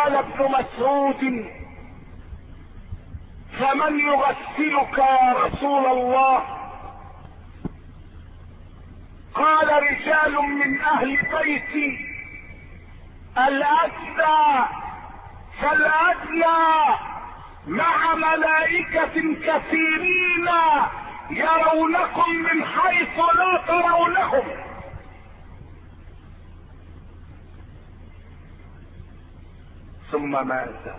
قال ابن مسعود: فمن يغسلك يا رسول الله؟ قال: رجال من اهل بيتي، الادنى فالادنى مع ملائكة كثيرين يرونكم من حيث لا ترونهم. ثم ماذا؟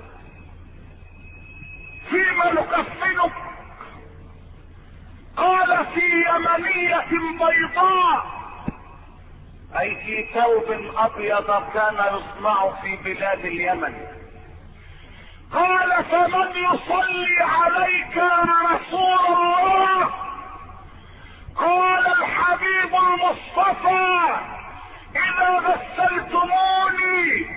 فيما نكفنك؟ قال: في يمنية بيضاء، اي في ثوب ابيض كان يصنع في بلاد اليمن. قال: فمن يصلي عليك يا رسول الله؟ قال: الحبيب المصطفى: اذا غسلتموني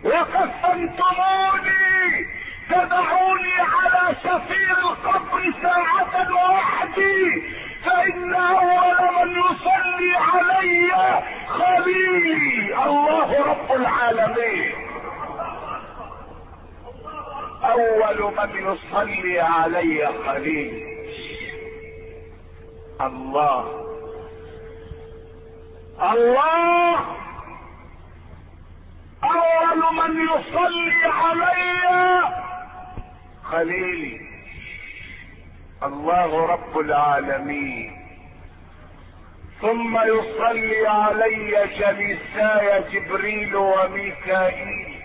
وكفنتموني تدعوني على شفير القبر ساعة وحدي، فإن أول من يصلي علي خليلي الله رب العالمين. أول من يصلي علي خليلي الله. الله أول من يصلي علي خليلي الله رب العالمين. ثم يصلي علي جليساي جبريل وميكائيل،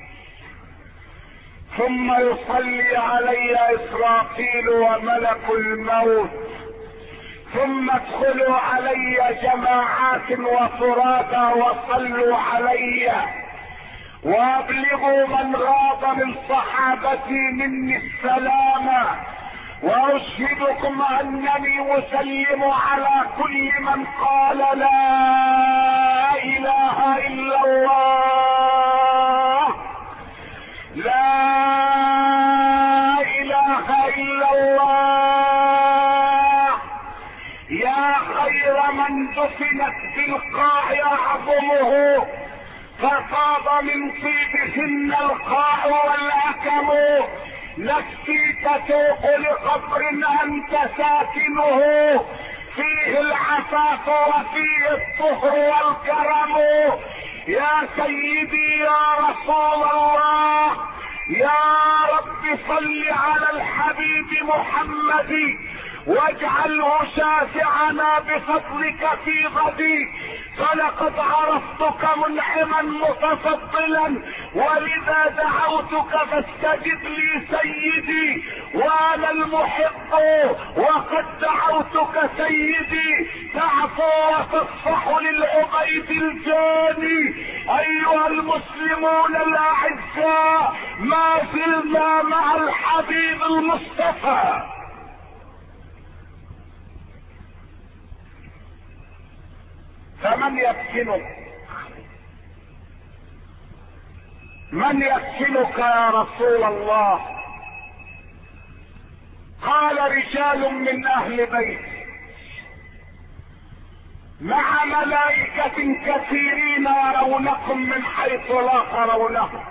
ثم يصلي علي إسرافيل وملك الموت، ثم ادخلوا علي جماعات وفرادا وصلوا علي، وابلغوا من غاب من صحابتي مني السلام، واشهدكم انني مسلم على كل من قال لا اله الا الله، لا اله الا الله. يا خير من دفنت بالقاع يعظمه، فطاب من طيبهن القاع والاكم، نفسي تتوق لقبر انت ساكنه، فيه العفاف وفيه الطهر والكرم. يا سيدي يا رسول الله، يا رب صل على الحبيب محمد، واجعله شافعنا بفضلك في غدي، فلقد عرفتك منعما متفضلا، ولذا دعوتك فاستجب لي سيدي، وانا المحق وقد دعوتك سيدي، تعفو وتصفح للعبيد الجاني. ايها المسلمون الاعزاء، ما زلنا مع الحبيب المصطفى. فمن يفتنك؟ من يفتنك يا رسول الله؟ قال: رجال من اهل بيت مع ملائكة كثيرين يرونكم من حيث لا ترونهم.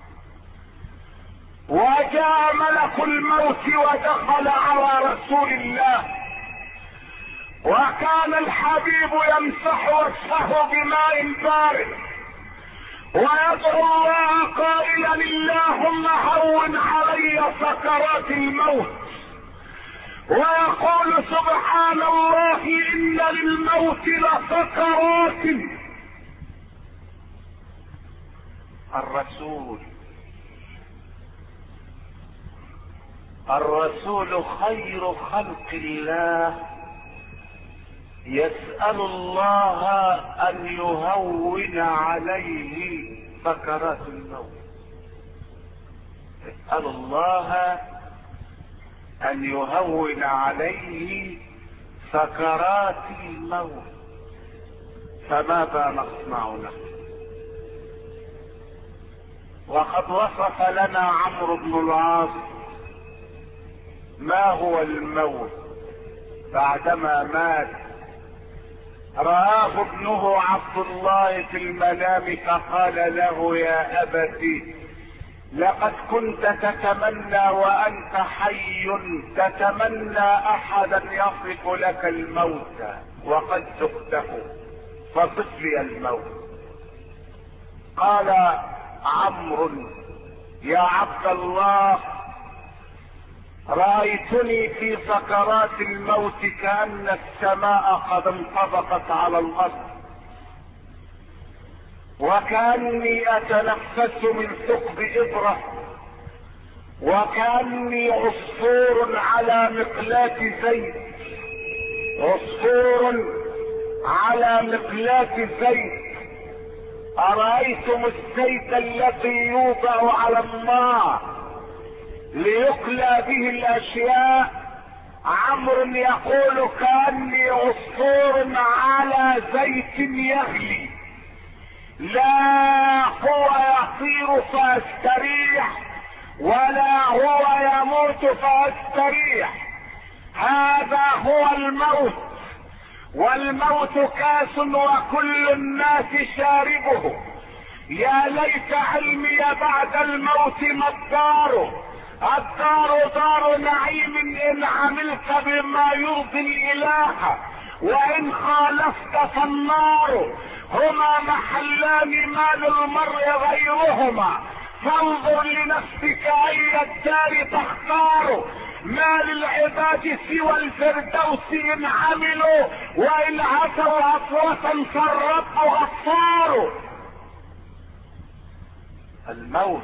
وجاء ملك الموت ودخل على رسول الله، وكان الحبيب يمسح وجهه بماء بارد ويدعو الله قائلا: اللهم هون علي سكرات الموت، ويقول: سبحان الله ان للموت لسكرات. الرسول خير خلق الله، يسأل الله ان يهون عليه سكرات الموت، يسأل الله ان يهون عليه سكرات الموت. فماذا نصنع له؟ وقد وصف لنا عمرو بن العاص ما هو الموت بعدما مات. رآه ابنه عبد الله في المنام فقال له: يا أبت لقد كنت تتمنى وانت حي، تتمنى احدا يصف لك الموت وقد ذقته، فصف لي الموت. قال عمرو: يا عبد الله، رأيتني في سكرات الموت كأن السماء قد انطبقت على الأرض، وكأني أتنفس من ثقب إبرة، وكأني عصفور على مقلاة زيت، عصفور على مقلاة زيت. أرأيتم الزيت الذي يوضع على النار ليقلى به الأشياء؟ عمرو يقول: كأني عصفور على زيت يغلي، لا هو يطير فاستريح ولا هو يموت فاستريح. هذا هو الموت، والموت كاس وكل الناس شاربه. يا ليت علمي بعد الموت ما الدار، الدار دار نعيم ان عملت بما يرضي الاله، وان خالفت فالنار. هما محلان ما للمرء غيرهما، فانظر لنفسك اي الدار تختار. ما للعباد سوى الفردوس ان عملوا، وان عصوا عصوة فالرب غفار. الموت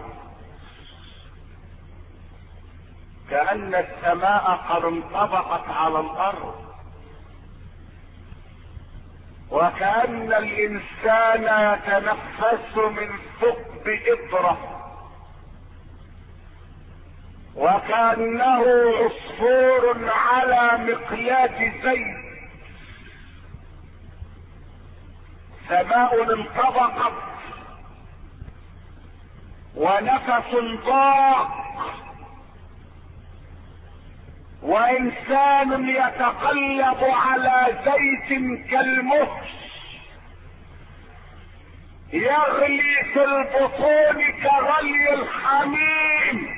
كأن السماء قد انطبقت على الارض، وكأن الانسان يتنفس من ثقب إبرة، وكأنه عصفور على مقلاة زيت. سماء انطبقت ونفس ضاق، وانسان يتقلب على زيت كالمهر يغلي في البطون كغلي الحميم.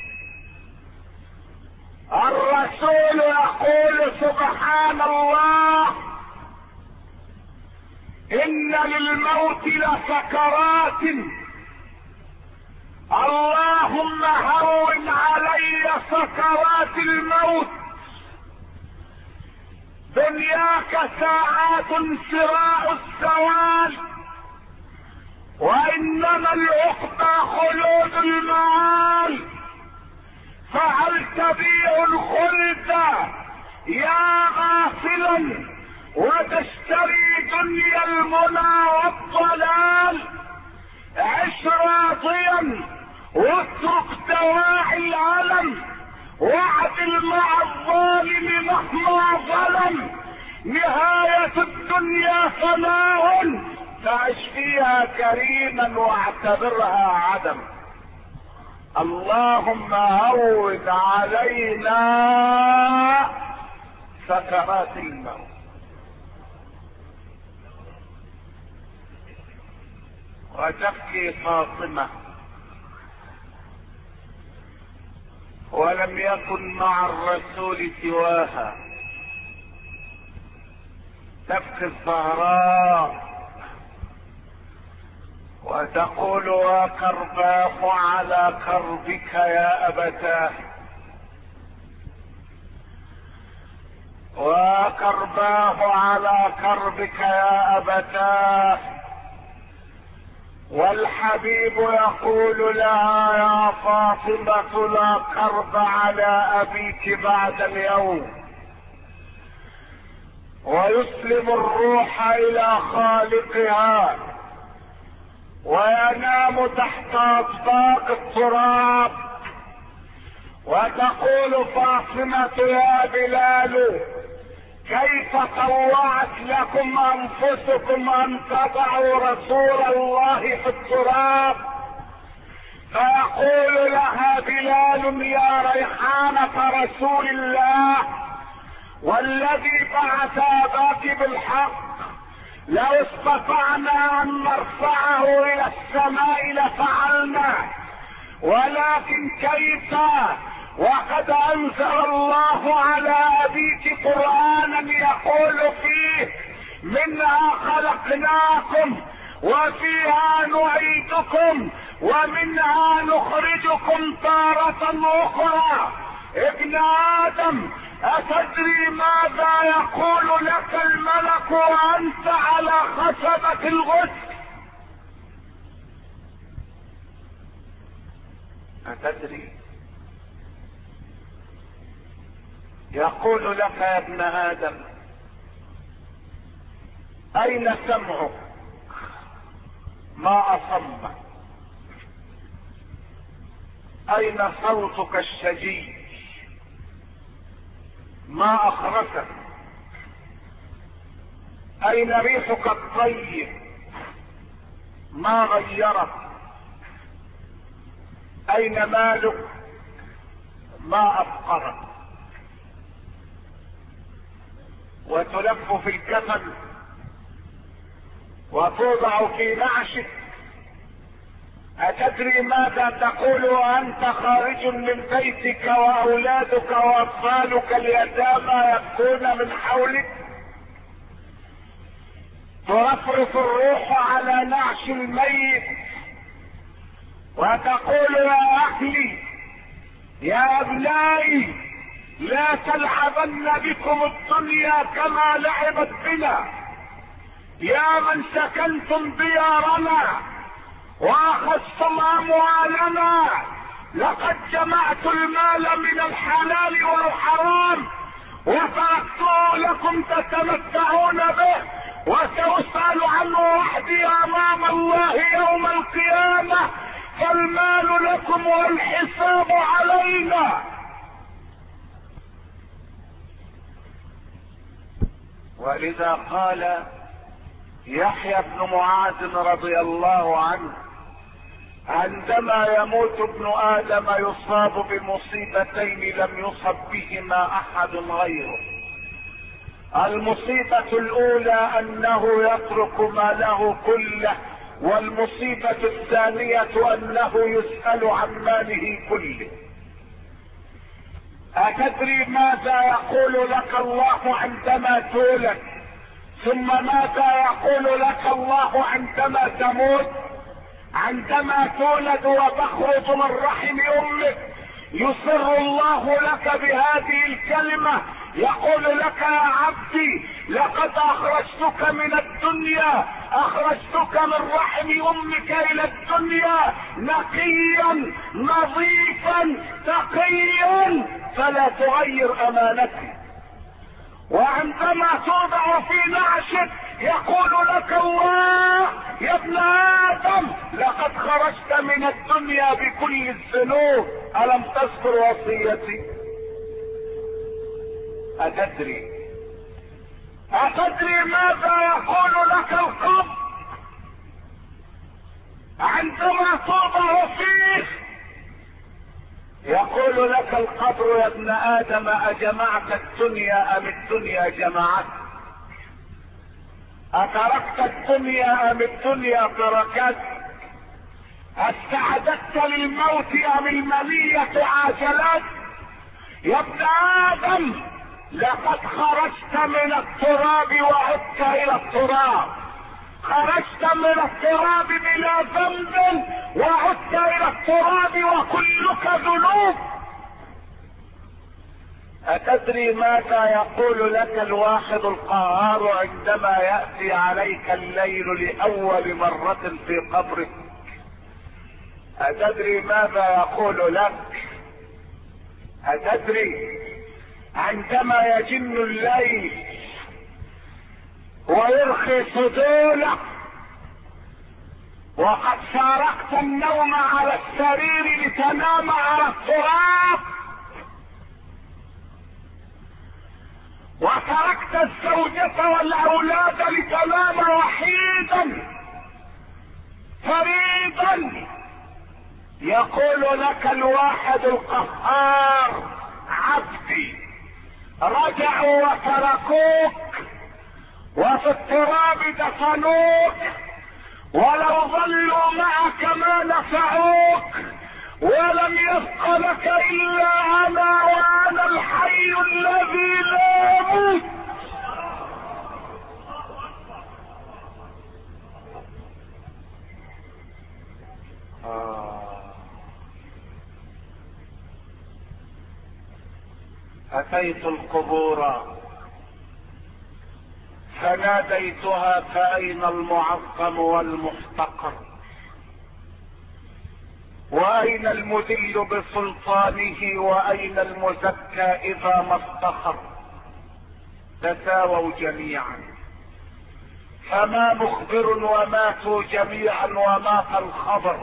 الرسول يقول: سبحان الله، ان للموت لسكرات، اللهم هون علي سكرات الموت. دنياك ساعات سراء الزوال، وانما العقبى خلود المعال. فهل تبيع الخلد يا غافلا وتشتري دنيا المنى والضلال؟ عش راضيا واترك دواعي العلم، واعدل مع الظالم مهما ظلم. نهاية الدنيا فناء، فعش فيها كريما واعتبرها عدم. اللهم هون علينا سكرات الموت. وتبكي فاطمة، ولم يكن مع الرسول سواها. تبكي الزهراء وتقول: وكرباه على كربك يا أبتاه، وكرباه على كربك يا أبتاه. والحبيب يقول لها: يا فاطمة لا كرب على أبيك بعد اليوم. ويسلم الروح إلى خالقها وينام تحت أطباق التراب. وتقول فاطمة: يا بلال، كيف طوعت لكم انفسكم ان تضعوا رسول الله في التراب؟ فيقول لها بلال: يا ريحانة رسول الله، والذي بعث اباك بالحق، لو استطعنا ان نرفعه الى السماء لفعلنا، ولكن كيف وقد انزل الله على ابيك قرآنا يقول فيه منها خلقناكم وفيها نعيدكم ومنها نخرجكم تارة اخرى. ابن ادم، اتدري ماذا يقول لك الملك وانت على خشبة الغسل؟ أتدري؟ يقول لك يا ابن آدم: أين سمعك؟ ما أصمك؟ أين صوتك الشجي؟ ما أخرسك؟ أين ريحك الطيب؟ ما غيرك؟ أين مالك؟ ما أفقرك؟ وتلف في الكفن وتوضع في نعشك. أتدري ماذا تقول وأنت خارج من بيتك وأولادك وأطفالك اليتامى يبكون من حولك؟ ترفرف الروح على نعش الميت وتقول: يا أهلي، يا أبنائي، لا تلعبن بكم الدنيا كما لعبت بنا. يا من سكنتم ديارنا واخذتم اموالنا، لقد جمعت المال من الحلال والحرام وتركته لكم تتمتعون به، وسأسأل عنه وحدي امام الله يوم القيامة، فالمال لكم والحساب علينا. ولذا قال يحيى بن معاذ رضي الله عنه: عندما يموت ابن ادم يصاب بمصيبتين لم يصب بهما احد غيره. المصيبة الاولى انه يترك ماله كله، والمصيبة الثانية انه يسأل عن ماله كله. أتدري ماذا يقول لك الله عندما تولد؟ ثم ماذا يقول لك الله عندما تموت؟ عندما تولد وتخرج من رحم امك يسر الله لك بهذه الكلمة، يقول لك: يا عبدي، لقد اخرجتك من الدنيا، اخرجتك من رحم امك الى الدنيا نقيا نظيفا تقيا، فلا تغير امانتي. وعندما توضع في نعشك يقول لك الله: يا ابن ادم، لقد خرجت من الدنيا بكل الذنوب، الم تذكر وصيتي؟ أتدري ماذا يقول لك القبر عندما توضع فيه؟ يقول لك القبر: يا ابن ادم، اجمعت الدنيا ام الدنيا جمعت؟ اتركت الدنيا ام الدنيا تركت؟ استعددت للموت ام المنية عاجلت؟ يا ابن ادم، لقد خرجت من التراب وعدت الى التراب، خرجت من التراب بلا ذنب وعدت الى التراب وكلك ذنوب. أتدري ماذا يقول لك الواحد القهار عندما يأتي عليك الليل لأول مرة في قبرك؟ أتدري ماذا يقول لك؟ أتدري عندما يجن الليل ويرخي صدولك وقد فارقت النوم على السرير لتنام على التراب، وتركت الزوجة والاولاد لتنام وحيدا فريدا، يقول لك الواحد القهار: عبدي، رجعوا وتركوك وفي التراب دفنوك، ولو ظلوا معك ما نفعوك، ولم يبق لك الا انا، وانا الحي الذي لا يموت. اتيت القبور فناديتها فاين المعظم والمحتقر، واين المذل بسلطانه، واين المزكى اذا ما افتخر؟ تساووا جميعا، فما مخبر وماتوا جميعا ومات الخبر.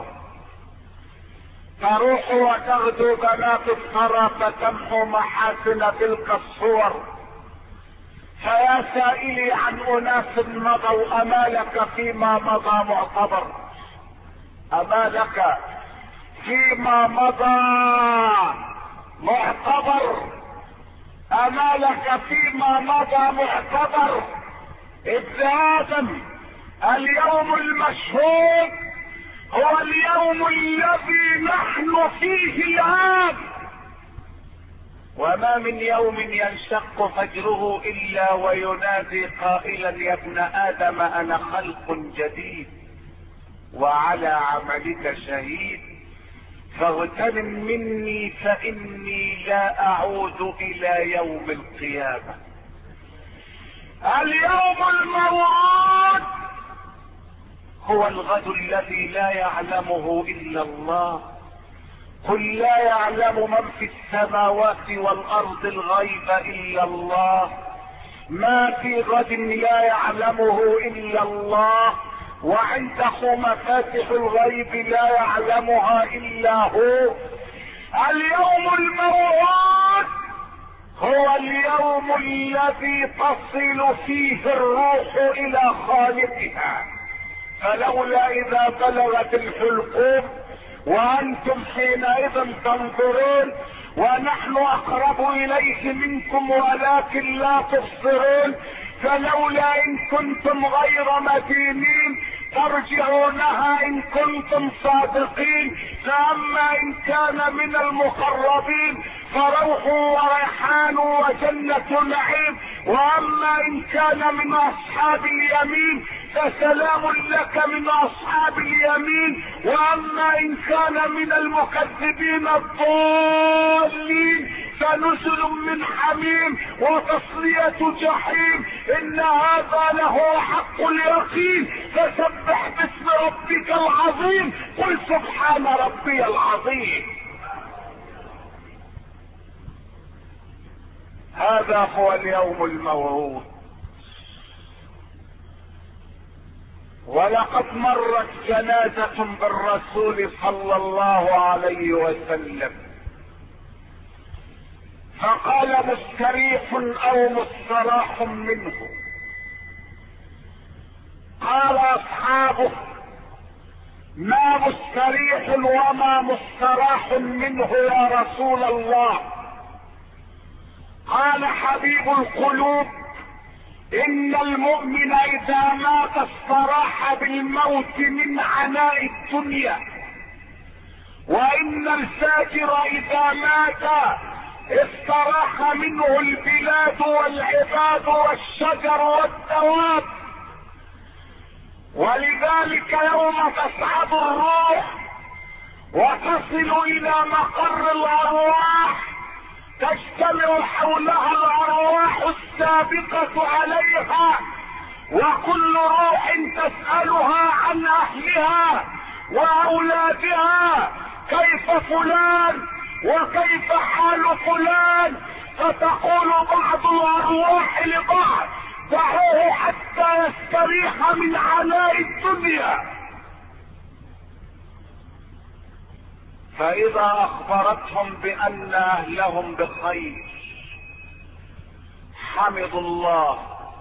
تروح وتغدو بنات الثرى فتمحو محاسن تلك الصور. فيا سائلي عن اناس مضوا، اما لك فيما مضى معتبر؟ اما لك فيما مضى معتبر؟ اما لك فيما مضى معتبر؟ ابن ادم، اليوم المشهود هو اليوم الذي نحن فيه الان، وما من يوم ينشق فجره الا وينادي قائلا يا ابن ادم انا خلق جديد وعلى عملك شهيد، فاغتنم مني فاني لا اعود الى يوم القيامة. اليوم الموعود هو الغد الذي لا يعلمه الا الله. قل لا يعلم من في السماوات والارض الغيب الا الله. ما في غد لا يعلمه الا الله، وعنده مفاتح الغيب لا يعلمها الا هو. اليوم الموعود هو اليوم الذي تصل فيه الروح الى خالقها، فلولا اذا بلغت الحلقوم وانتم حينئذ تنظرون ونحن اقرب اليه منكم ولكن لا تبصرون، فلولا ان كنتم غير مدينين ترجعونها ان كنتم صادقين. فاما ان كان من المقربين فروح وريحان وجنة نعيم، واما ان كان من اصحاب اليمين فسلام لك من اصحاب اليمين، واما ان كان من المكذبين الضالين فنزل من حميم وتصلية جحيم. ان هذا له حق اليقين، فسبح باسم ربك العظيم. قل سبحان ربي العظيم. هذا هو اليوم الموعود. ولقد مرت جنازة بالرسول صلى الله عليه وسلم، فقال مستريح او مستراح منه. قال اصحابه ما مستريح وما مستراح منه يا رسول الله؟ قال حبيب القلوب ان المؤمن اذا مات استراح بالموت من عناء الدنيا، وان الفاجر اذا مات استراح منه البلاد والعباد والشجر والدواب. ولذلك يوم تصعد الروح وتصل الى مقر الارواح تجتمع حولها الارواح السابقة عليها، وكل روح تسألها عن اهلها واولادها، كيف فلان وكيف حال فلان، فتقول بعض الارواح لبعض دعوه حتى يستريح من عناء الدنيا. فاذا اخبرتهم بان اهلهم بخير حمدوا الله،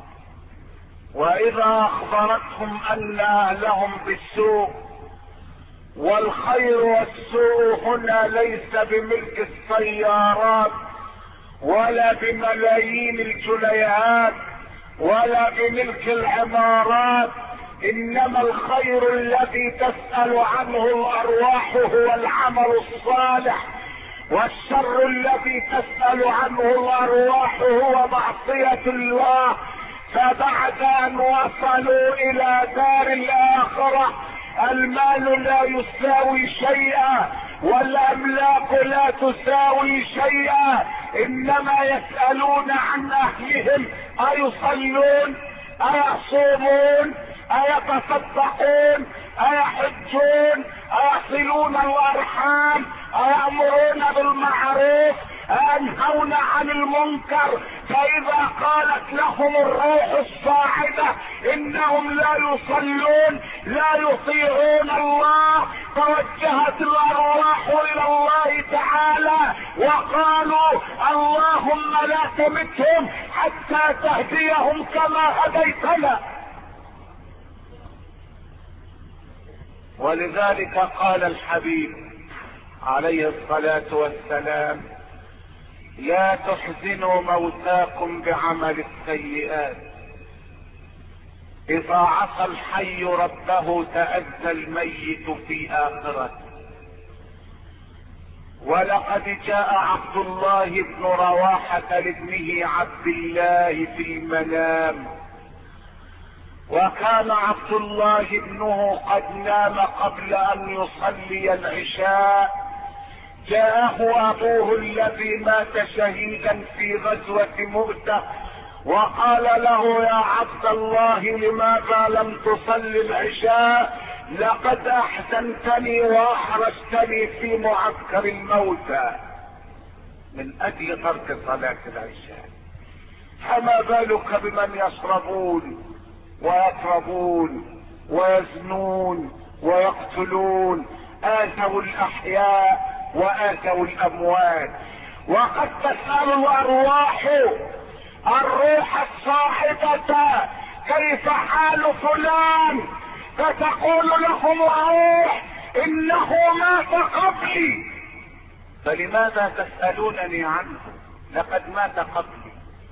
واذا اخبرتهم ان اهلهم بالسوء، والخير والسوء هنا ليس بملك السيارات ولا بملايين الجنيهات ولا بملك العمارات، انما الخير الذي تسأل عنه الارواح هو العمل الصالح، والشر الذي تسأل عنه الارواح هو معصية الله. فبعد ان وصلوا الى دار الاخرة المال لا يساوي شيئا والاملاك لا تساوي شيئا، انما يسألون عن اهلهم: ايصلون؟ ايصومون؟ ايتصدقون؟ ايحجون؟ ايصلون الارحام؟ ايأمرون بالمعروف؟ ينهون عن المنكر؟ فاذا قالت لهم الروح الصاعدة انهم لا يصلون لا يطيعون الله، توجهت الارواح الى الله تعالى وقالوا: اللهم لا تمتهم حتى تهديهم كما هديتنا. ولذلك قال الحبيب عليه الصلاة والسلام: لا تحزنوا موتاكم بعمل السيئات، اذا عصى الحي ربه تأذى الميت في اخرته. ولقد جاء عبد الله بن رواحة لابنه عبد الله في المنام، وكان عبد الله ابنه قد نام قبل ان يصلي العشاء. جاءه ابوه الذي مات شهيدا في غزوة مؤتة وقال له: يا عبد الله لماذا لم تصلي العشاء؟ لقد احزنتني واحرجتني في معسكر الموتى من اجل ترك صلاة العشاء، فما بالك بمن يشربون ويطربون ويزنون ويقتلون، آتوا الاحياء وآتوا الاموات. وقد تسأل الارواح الروح الصاحبة: كيف حال فلان؟ فتقول لهم الروح: انه مات قبلي. فلماذا تسألونني عنه؟ لقد مات قبلي.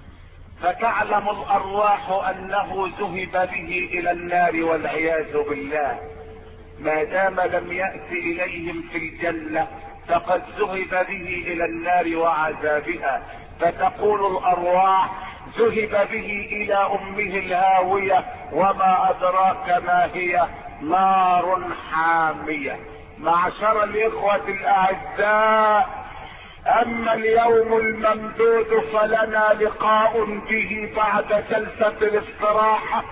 فتعلم الارواح انه ذهب به الى النار والعياذ بالله، ما دام لم يأت اليهم في الجنة فقد ذهب به الى النار وعذابها. فتقول الارواح: ذهب به الى امه الهاوية، وما ادراك ما هي؟ نار حامية. معشر الاخوة الاعزاء، اما اليوم الممدود فلنا لقاء به بعد جلسة الاستراحة،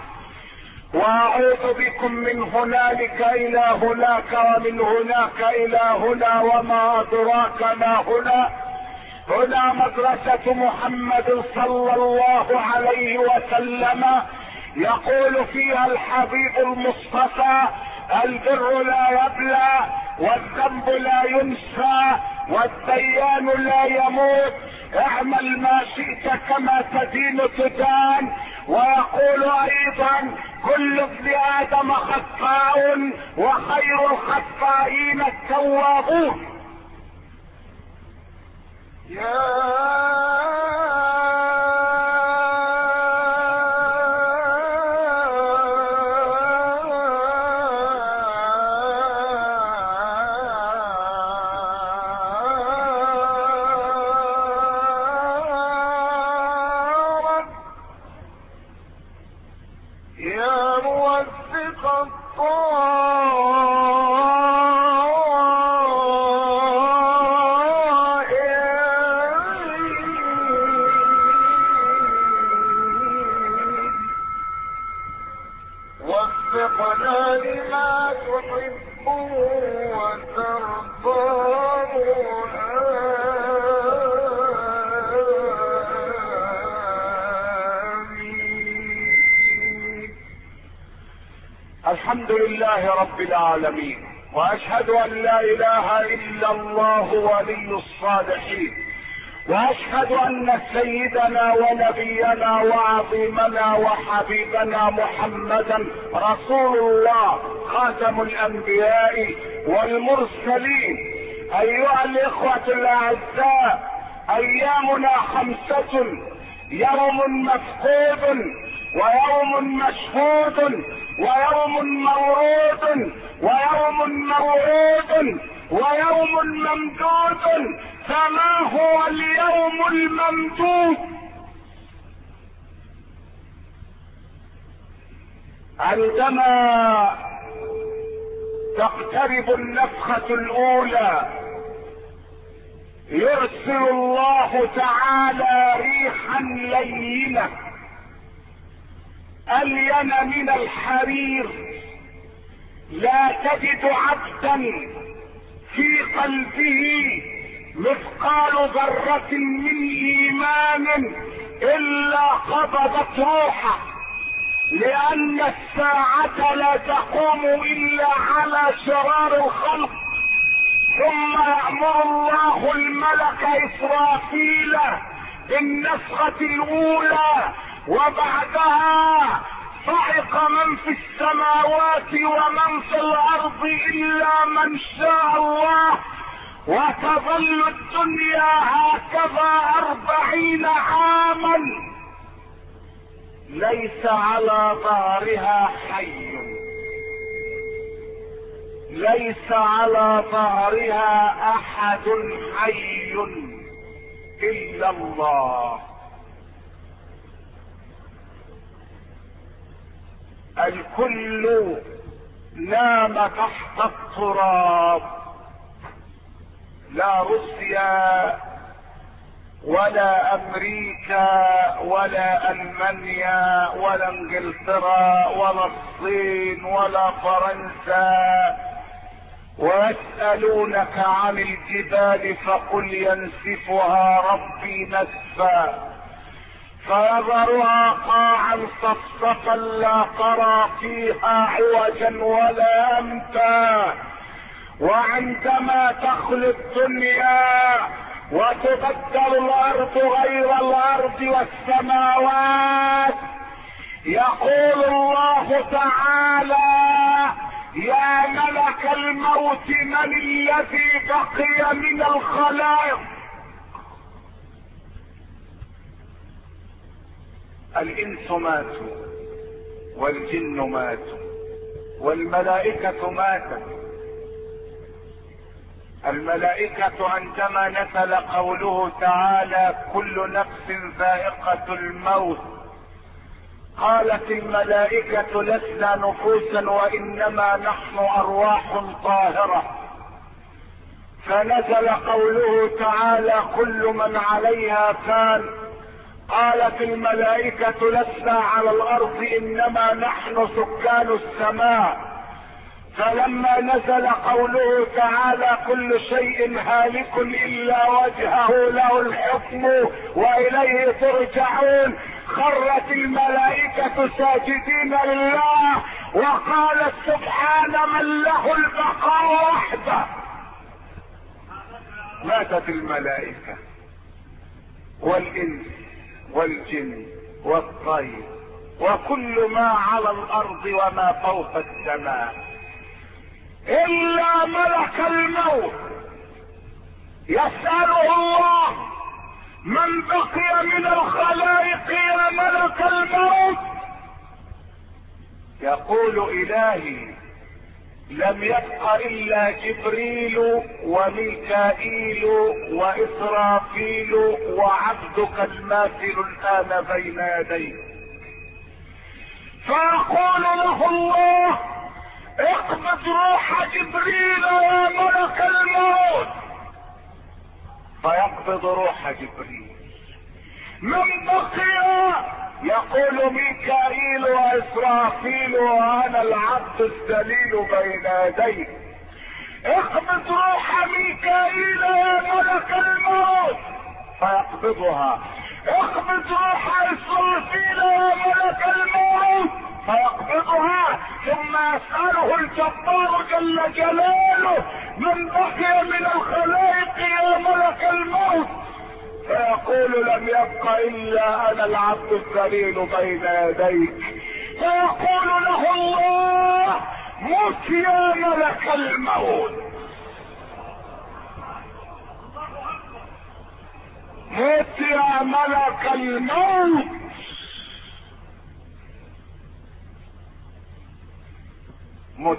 واعوذ بكم من هنالك الى هناك ومن هناك الى هنا وما ادراك ما هنا. هنا مدرسة محمد صلى الله عليه وسلم، يقول فيها الحبيب المصطفى: البر لا يبلى، والذنب لا ينسى، والديان لا يموت، اعمل ما شئت كما تدين تدان. ويقول ايضا: كل ابن ادم خطاء وخير الخطائين التوابون. وفقنا لما تحب وترضى. الحمد لله رب العالمين، واشهد ان لا اله الا الله ولي الصالحين، واشهد ان سيدنا ونبينا وعظيمنا وحبيبنا محمدا رسول الله خاتم الانبياء والمرسلين. ايها الاخوة الاعزاء، ايامنا 5: يوم مفقود ويوم مشهود ويوم مورود ويوم موعود ويوم ممدود، فما هو اليوم الممدود؟ عندما تقترب النفخة الأولى يرسل الله تعالى ريحا لينة ألين من الحرير، لا تجد عبدا في قلبه مثقال ذرة من إيمان إلا قبضت روحه، لأن الساعة لا تقوم إلا على شرار الخلق. ثم يأمر الله الملك إسرافيل بالنفخة الأولى، وبعدها صعق من في السماوات ومن في الأرض إلا من شاء الله، وتظل الدنيا هكذا 40 عاما ليس على ظهرها حي، ليس على ظهرها أحد حي إلا الله. الكل نام تحت التراب، لا روسيا ولا امريكا ولا المانيا ولا انجلترا ولا الصين ولا فرنسا. ويسألونك عن الجبال فقل ينسفها ربي نسفا فيذرها قاعا صفصفا لا ترى فيها عوجا ولا امتا. وعندما تخلو الدنيا وتبدل الارض غير الارض والسماوات، يقول الله تعالى: يا ملك الموت من الذي بقي من الخلائق؟ الانس ماتوا والجن ماتوا والملائكة ماتت. الملائكة عندما نزل قوله تعالى: كل نفس ذائقة الموت، قالت الملائكة: لسنا نفوسا وانما نحن ارواح طاهرة. فنزل قوله تعالى: كل من عليها فان، قالت الملائكة: لسنا على الارض انما نحن سكان السماء. فلما نزل قوله تعالى: كل شيء هالك الا وجهه له الحكم واليه ترجعون، خرت الملائكة ساجدين لله وقالت: سبحان من له البقاء وحده. ماتت الملائكة والانس والجن والطير وكل ما على الارض وما فوق السماء، الا ملك الموت. يسأله الله: من بقي من الخلائق يا ملك الموت؟ يقول: الهي لم يبق الا جبريل وميكائيل واسرافيل وعبدك الماثل الان بين يديك. فيقول له الله: اقبض روح جبريل يا ملك الموت. فيقبض روح جبريل. من بقي؟ يقول ميكائيل واسرافيل وانا العبد الذليل بين يديك. اقبض روح ميكائيل يا ملك الموت. فيقبضها. اقبض روح اسرافيل يا ملك الموت. فيقبضها. ثم يسأله الجبار جل جلاله: من بقي من الخلائق يا ملك الموت؟ فيقول: لم يبق الا انا العبد الذليل بين يديك. فيقول له الله: مت يا ملك الموت، مت يا ملك الموت. مت.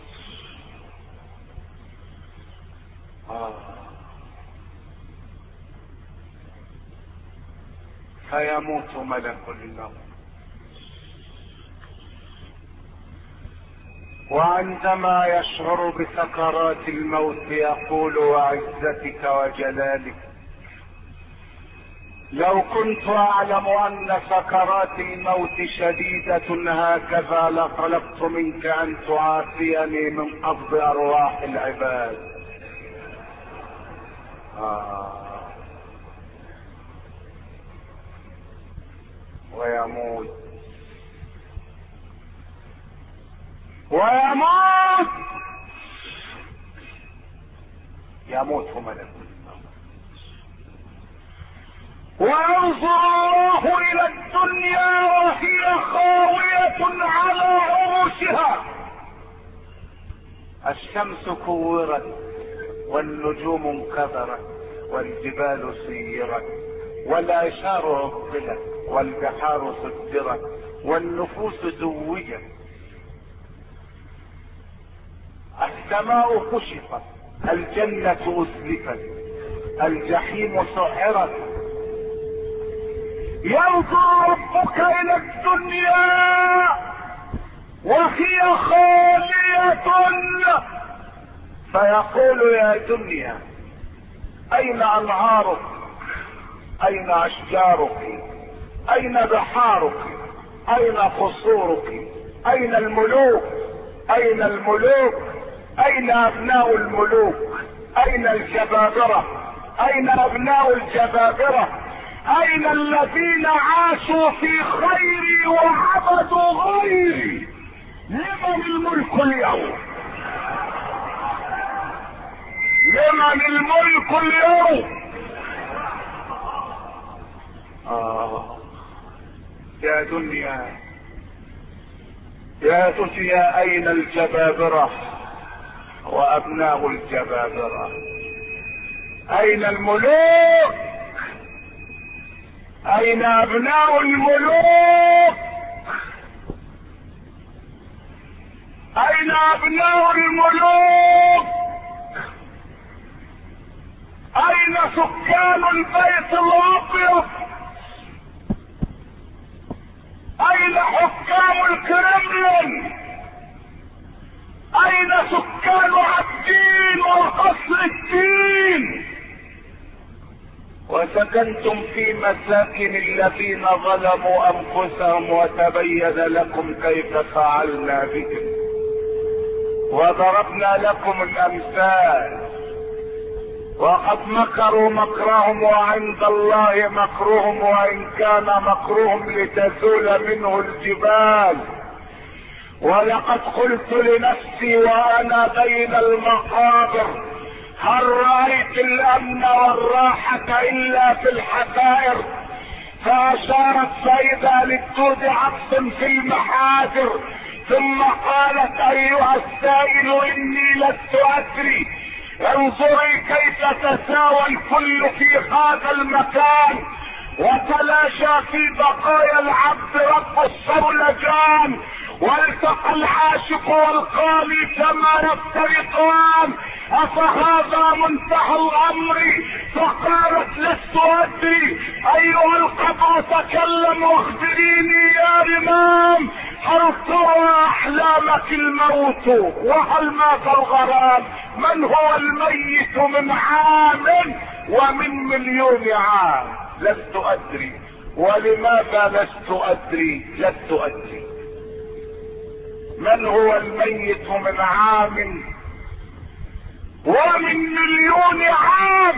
فيموت ملك الموت. وعندما يشعر بسكرات الموت يقول وعزتك وجلالك لو كنت اعلم ان سكرات الموت شديدة هكذا لطلبت منك ان تعافيني من قبض ارواح العباد. ويموت يموت ملك الموت. وينظر الله الى الدنيا وهي خاوية على عروشها، الشمس كورت والنجوم انكدرت والجبال سيرت والعشار عطلت والبحار سدرت والنفوس زوجت، السماء كشفت، الجنة أزلفت، الجحيم سعرت. ينظر ربك إلى الدنيا وهي خالية فيقول يا دنيا أين أنهارك؟ أين أشجارك؟ أين بحارك؟ أين قصورك؟ أين الملوك؟ أين الملوك؟ أين أبناء الملوك؟ أين الجبابرة؟ أين أبناء الجبابرة؟ أين الذين عاشوا في خيري وعبدوا غيري؟ لمن الملك اليوم؟ لمن الملك اليوم؟ يا دنيا يا دنيا أين الجبابرة وأبناء الجبابرة؟ أين الملوك؟ أين أبناء الملوك؟ أين أبناء الملوك؟ أين سكان البيت الأبيض؟ أين حكام الكرملين؟ أين سكان عابدين وقصر الدين؟ وسكنتم في مساكن الذين ظلموا أنفسهم وتبين لكم كيف فعلنا بهم وضربنا لكم الأمثال. وقد مكروا مكرهم وعند الله مكرهم وإن كان مكرهم لتزول منه الجبال. ولقد قلت لنفسي وأنا بين المقابر هل رأيت الأمن والراحة إلا في الحفائر؟ فأشارت فإذا للدود عطس في المحاجر ثم قالت أيها السائل إني لست أدري انظري كيف تساوى الكل في هذا المكان وتلاشى في بقايا العبد رب الصولجان والتقى العاشق والقاني كما يفترقان افهذا منتهى الامر؟ فقالت لست ادري ايها القبر تكلم واخبريني يا امام هل ترى احلامك الموت وهل مات الغرام؟ من هو الميت من عام ومن مليون عام؟ لست ادري. ولماذا لست ادري؟ لست ادري. من هو الميت من عام ومن مليون عام؟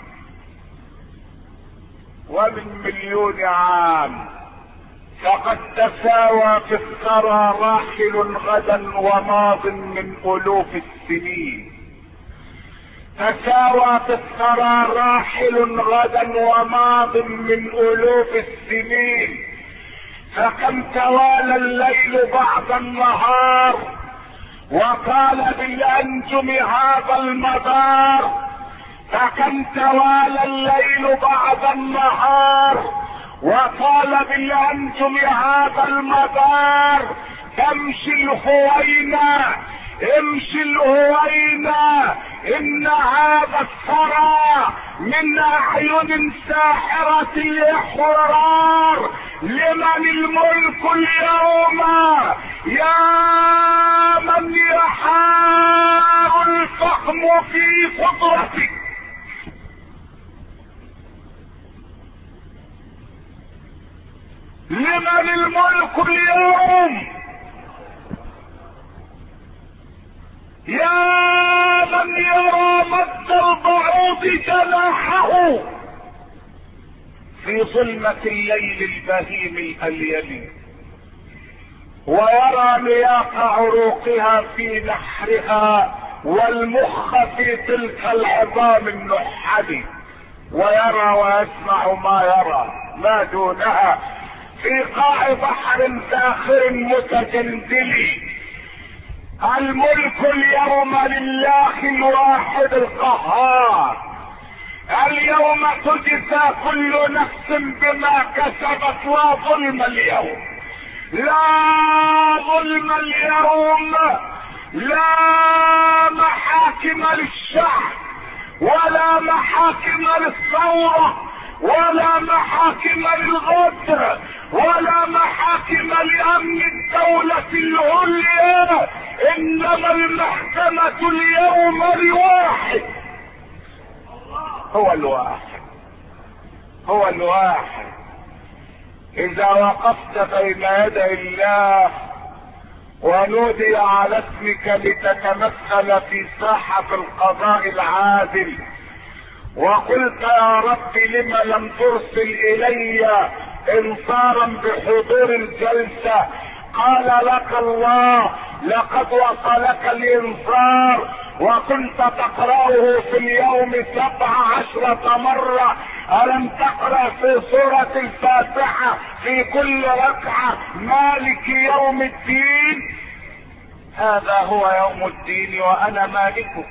ومن مليون عام. فقد تساوى في الثرى راحل غدا وماض من الوف السنين. تساوى في الثرى راحل غدا وماض من الوف السنين. فكم توالى الليل بعد النهار وقال بالانجم هذا المدار. فكم توالى الليل بعد النهار وقال بالانجم هذا المدار. امشي الهوينة امشي الهوينة، ان هذا الثرى من اعين ساحرة الاحرار. لمن الملك اليوم يا من يحار الفخم في قدرتك. لمن الملك اليوم يا من يرى مد البعوض جناحه في ظلمة الليل البهيم الأليل، ويرى نياق عروقها في نحرها والمخ في تلك العظام النحل، ويرى ويسمع ما يرى ما دونها في قاع بحر زاخر متجندل. الملك اليوم لله الواحد القهار. اليوم تجزى كل نفس بما كسبت، لا ظلم اليوم، لا ظلم اليوم، لا محاكم للشعب ولا محاكم للثورة ولا محاكم للغدر ولا محاكم لأمن الدولة العليا، إنما المحكمة اليوم لواحد، هو الواحد، هو الواحد. إذا وقفت بين يدي الله ونودي على اسمك لتتمثل في ساحة القضاء العادل، وقلت يا رب لم لم ترسل الي انصارا بحضور الجلسة، قال لك الله لقد وصلك الانصار وكنت تقرأه في اليوم 17 مرة. ألم تقرأ في سورة الفاتحة في كل ركعة مالك يوم الدين؟ هذا هو يوم الدين وأنا مالكه.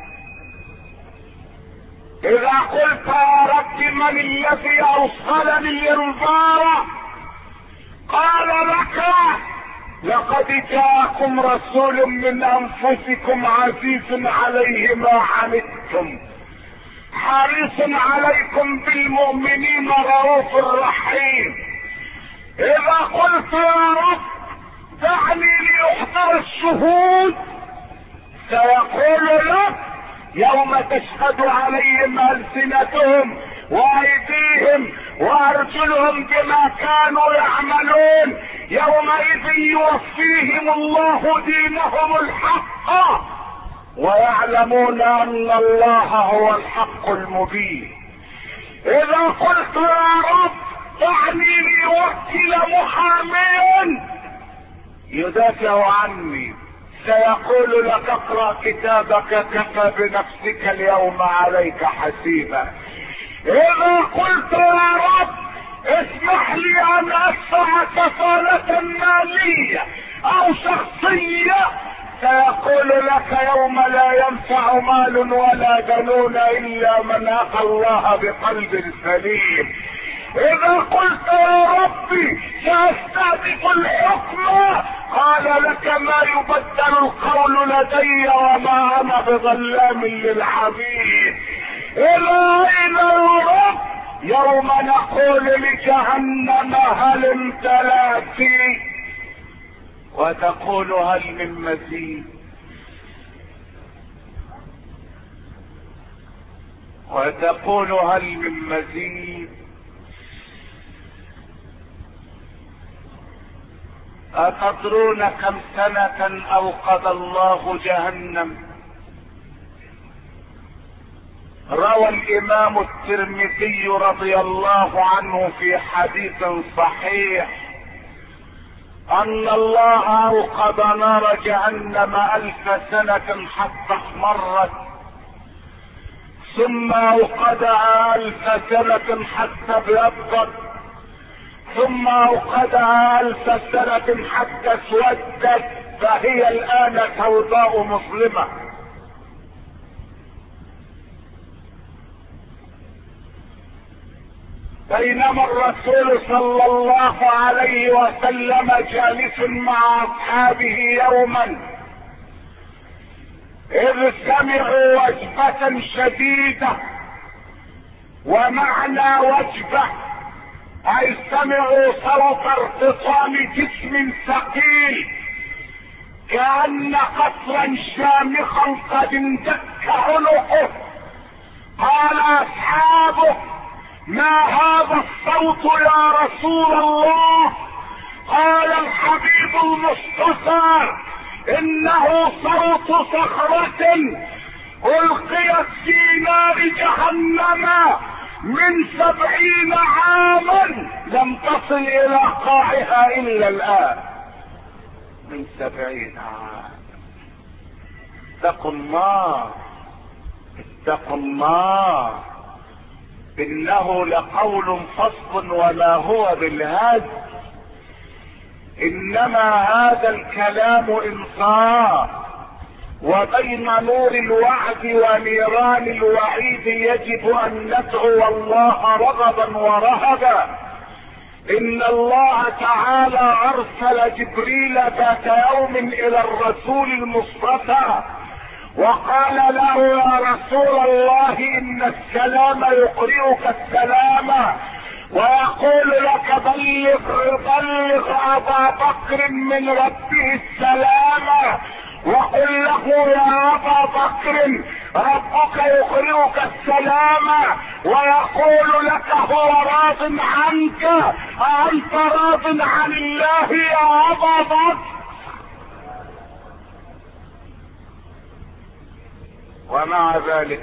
إذا قلت يا رب من الذي أوصلني الانذار؟ قال لك لقد جاءكم رسول من أنفسكم عزيز عليه ما عنتم حريص عليكم بالمؤمنين رؤوف رحيم. إذا قلت يا رب دعني لأحضر الشهود، سيقول لك يوم تشهد عليهم ألسنتهم وأيديهم وأرجلهم بما كانوا يعملون، يومئذ يوفيهم الله دينهم الحق ويعلمون أن الله هو الحق المبين. إذا قلت يا رب دعني لأوكل محاميا يدافع عني، سيقول لك اقرأ كتابك كفى بنفسك اليوم عليك حسيبا. إذا قلت يا رب اسمح لي أن أدفع كفالة مالية أو شخصية، سيقول لك يوم لا ينفع مال ولا بنون إلا من أتى الله بقلب سليم. إذا قلت يا ربي سأستهدف الحكم، قال لك ما يبدل القول لدي وما أنا بظلام للعبيد. إلى أين يا رب؟ يوم نقول لجهنم هل امتلأت وتقول هل من مزيد، وتقول هل من مزيد. أتدرون كم سنة أوقد الله جهنم؟ روى الإمام الترمذي رضي الله عنه في حديث صحيح أن الله أوقد نار جهنم 1000 سنة حتى احمرت، ثم أوقدها 1000 سنة حتى ابيضت، ثم أوقدها 1000 سنة حتى اسودت، فهي الآن سوداء مظلمة. بينما الرسول صلى الله عليه وسلم جالس مع اصحابه يوما، اذ سمعوا وجبة شديدة. ومعنى وجبة اي سمعوا صوت ارتطام جسم ثقيل كأن قصرا شامخا قد اندك عنقه. قال اصحابه: ما هذا الصوت يا رسول الله؟ قال الحبيب المصطفى: انه صوت صخرة القيت في نار جهنم من 70 عاما لم تصل الى قاعها الا الان. من 70 عام. اتقوا الله، اتقوا الله، انه لقول فصل وما هو بالهزل، انما هذا الكلام انصاف، وبين نور الوعد ونيران الوعيد يجب ان ندعو الله رغبا ورهبا. ان الله تعالى ارسل جبريل ذات يوم الى الرسول المصطفى وقال له: يا رسول الله، ان السلام يقرئك السلام ويقول لك بلغ ابا بكر من ربه السلام، وقل له: يا ابا بكر ربك يقرئك السلام ويقول لك هو راض عنك، أأنت راض عن الله يا ابا بكر؟ ومع ذلك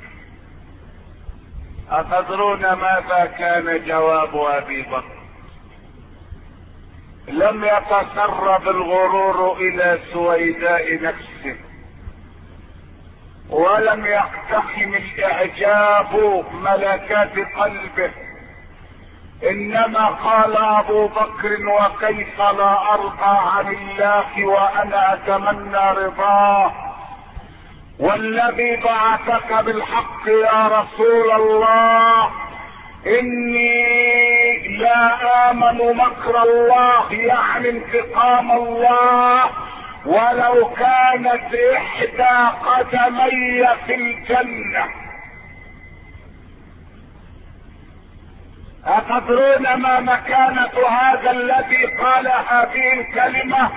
أتدرون ماذا كان جواب ابي بكر؟ لم يتسرب الغرور الى سويداء نفسه، ولم يقتحم الاعجاب ملكات قلبه، انما قال ابو بكر: وكيف لا ارضى عن الله وانا اتمنى رضاه، والذي بعثك بالحق يا رسول الله اني لا امن مكر الله، يعني انتقام الله، ولو كانت احدى قدمي في الجنة. اتدرون ما مكانة هذا الذي قال هذه الكلمة؟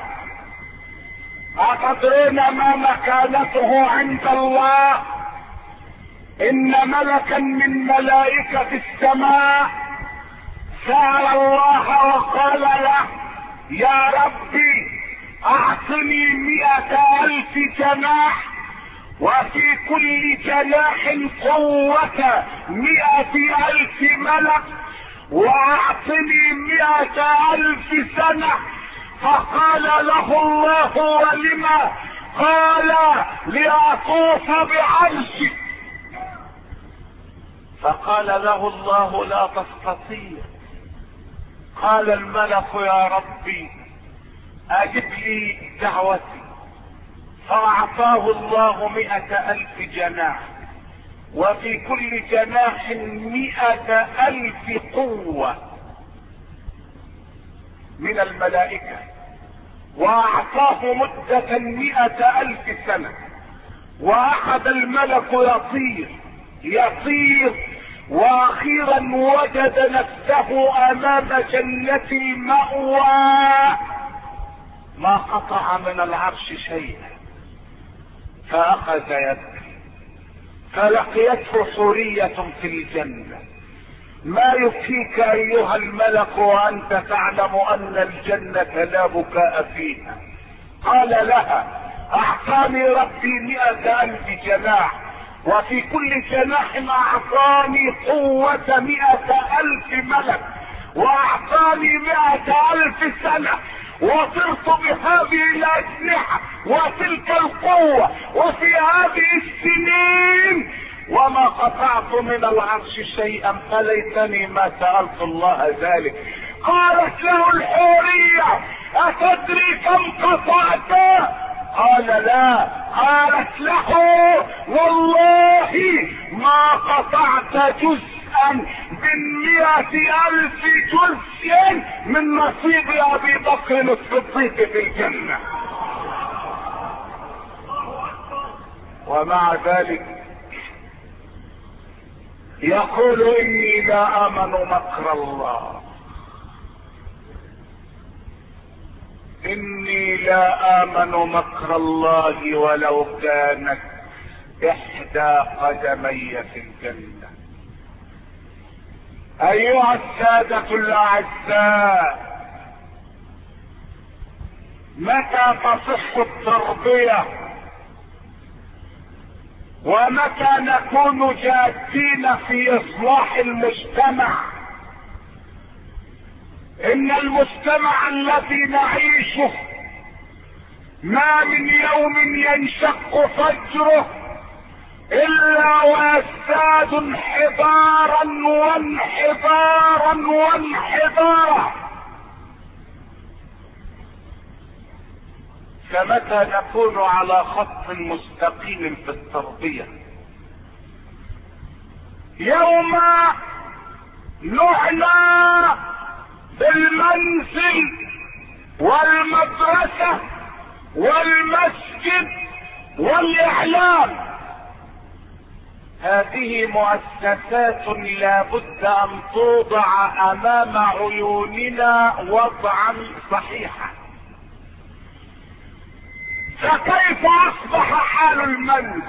أتدرون ما مكانته عند الله؟ إن ملكا من ملائكة السماء سأل الله وقال له: يا ربي أعطني 100,000 جناح، وفي كل جناح قوة 100,000 ملك، وأعطني 100,000 سنة. فقال له الله: ولما؟ قال: لأطوف بعرشك. فقال له الله: لا تستطيع. قال الملك: يا ربي أجب لي دعوتي. فأعطاه الله 100,000 جناح، وفي كل جناح 100,000 قوة من الملائكة، واعطاه مدة 100,000 سنة. واخذ الملك يطير، واخيرا وجد نفسه امام جنة المأوى، ما قطع من العرش شيئا، فاخذ يبكي، فلقيته حورية في الجنة: ما يبكيك ايها الملك وانت تعلم ان الجنة لا بكاء فيها؟ قال لها: اعطاني ربي 100,000 جناح، وفي كل جناح اعطاني قوة 100,000 ملك، واعطاني 100,000 سنة، وصرت بهذه الاجنحة وتلك القوة وفي هذه السنين وما قطعت من العرش شيئا، فليتني ما سألت الله ذلك. قالت له الحورية: أتدري كم قطعت؟ قال: لا. قالت له: والله ما قطعت جزء شيئا من 100,000 جزء من نصيب ابي بكر الصديق في الجنة. ومع ذلك يقول اني لا امن مكر الله، اني لا امن مكر الله ولو كانت احدى قدمي في الجنة. ايها السادة الاعزاء، متى تصح التربية ومتى نكون جادين في اصلاح المجتمع؟ ان المجتمع الذي نعيشه ما من يوم ينشق فجره الا ويزداد انحدارا وانحدارا وانحدارا. فمتى نكون على خط مستقيم في التربية؟ يوم نعنى بالمنزل والمدرسة والمسجد والاعلام، هذه مؤسسات لا بد ان توضع امام عيوننا وضعا صحيحا. فكيف اصبح حال المنزل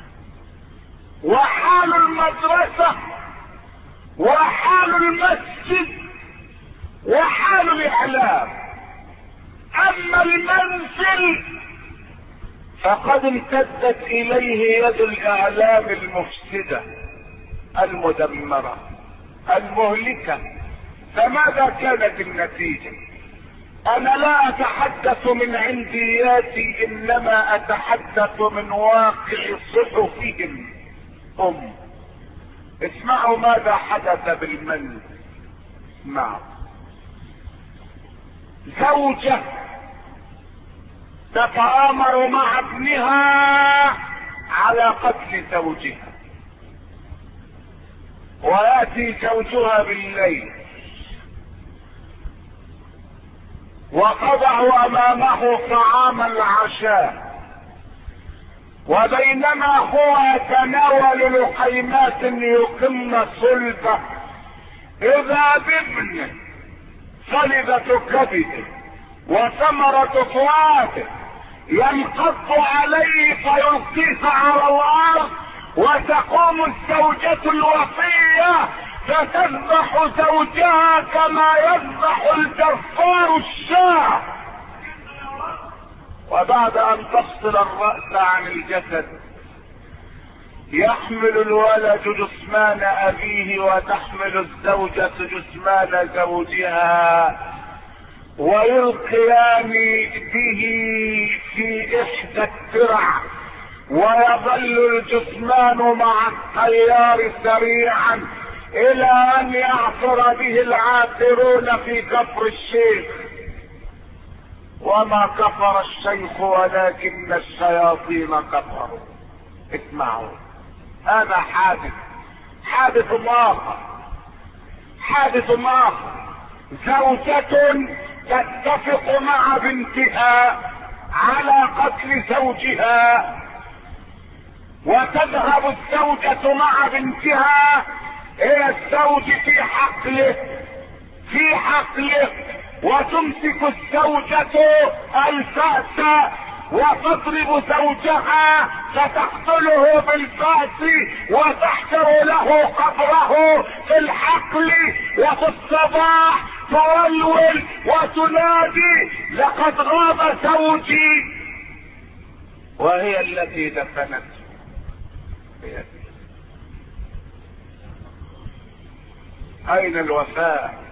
وحال المدرسة وحال المسجد وحال الاعلام؟ اما المنزل فقد امتدت اليه يد الاعلام المفسدة المدمرة المهلكة. فماذا كانت النتيجة؟ انا لا اتحدث من عندياتي، انما اتحدث من واقع صحفهم هم. اسمعوا ماذا حدث بالمنزل. اسمعوا. زوجة تتآمر مع ابنها على قتل زوجها، ويأتي زوجها بالليل وقضعوا امامه طعام العشاء، وبينما هو يتناول لقيمات يقمن صلبه اذا بابنه صلبة كبده وثمرة فؤاده ينقض عليه فيلقيه على الارض، وتقوم الزوجة الوفية فتذبح زوجها كما يذبح الجزار الشاة، وبعد ان تفصل الرأس عن الجسد يحمل الولد جثمان ابيه وتحمل الزوجة جثمان زوجها ويلقيان به في احدى الترع، ويظل الجثمان مع التيار سريعا الى ان يعثر به العاثرون في كفر الشيخ. وما كفر الشيخ ولكن الشياطين كفروا. اسمعوا، هذا حادث اخر. زوجة تتفق مع بنتها على قتل زوجها، وتذهب الزوجة مع بنتها الى الزوج في حقله وتمسك الزوجة الفأس وتضرب زوجها فتقتله بالفأس وتحفر له قبره في الحقل، وفي الصباح تولول وتنادي لقد غاب زوجي، وهي التي دفنته. اين الوفاء؟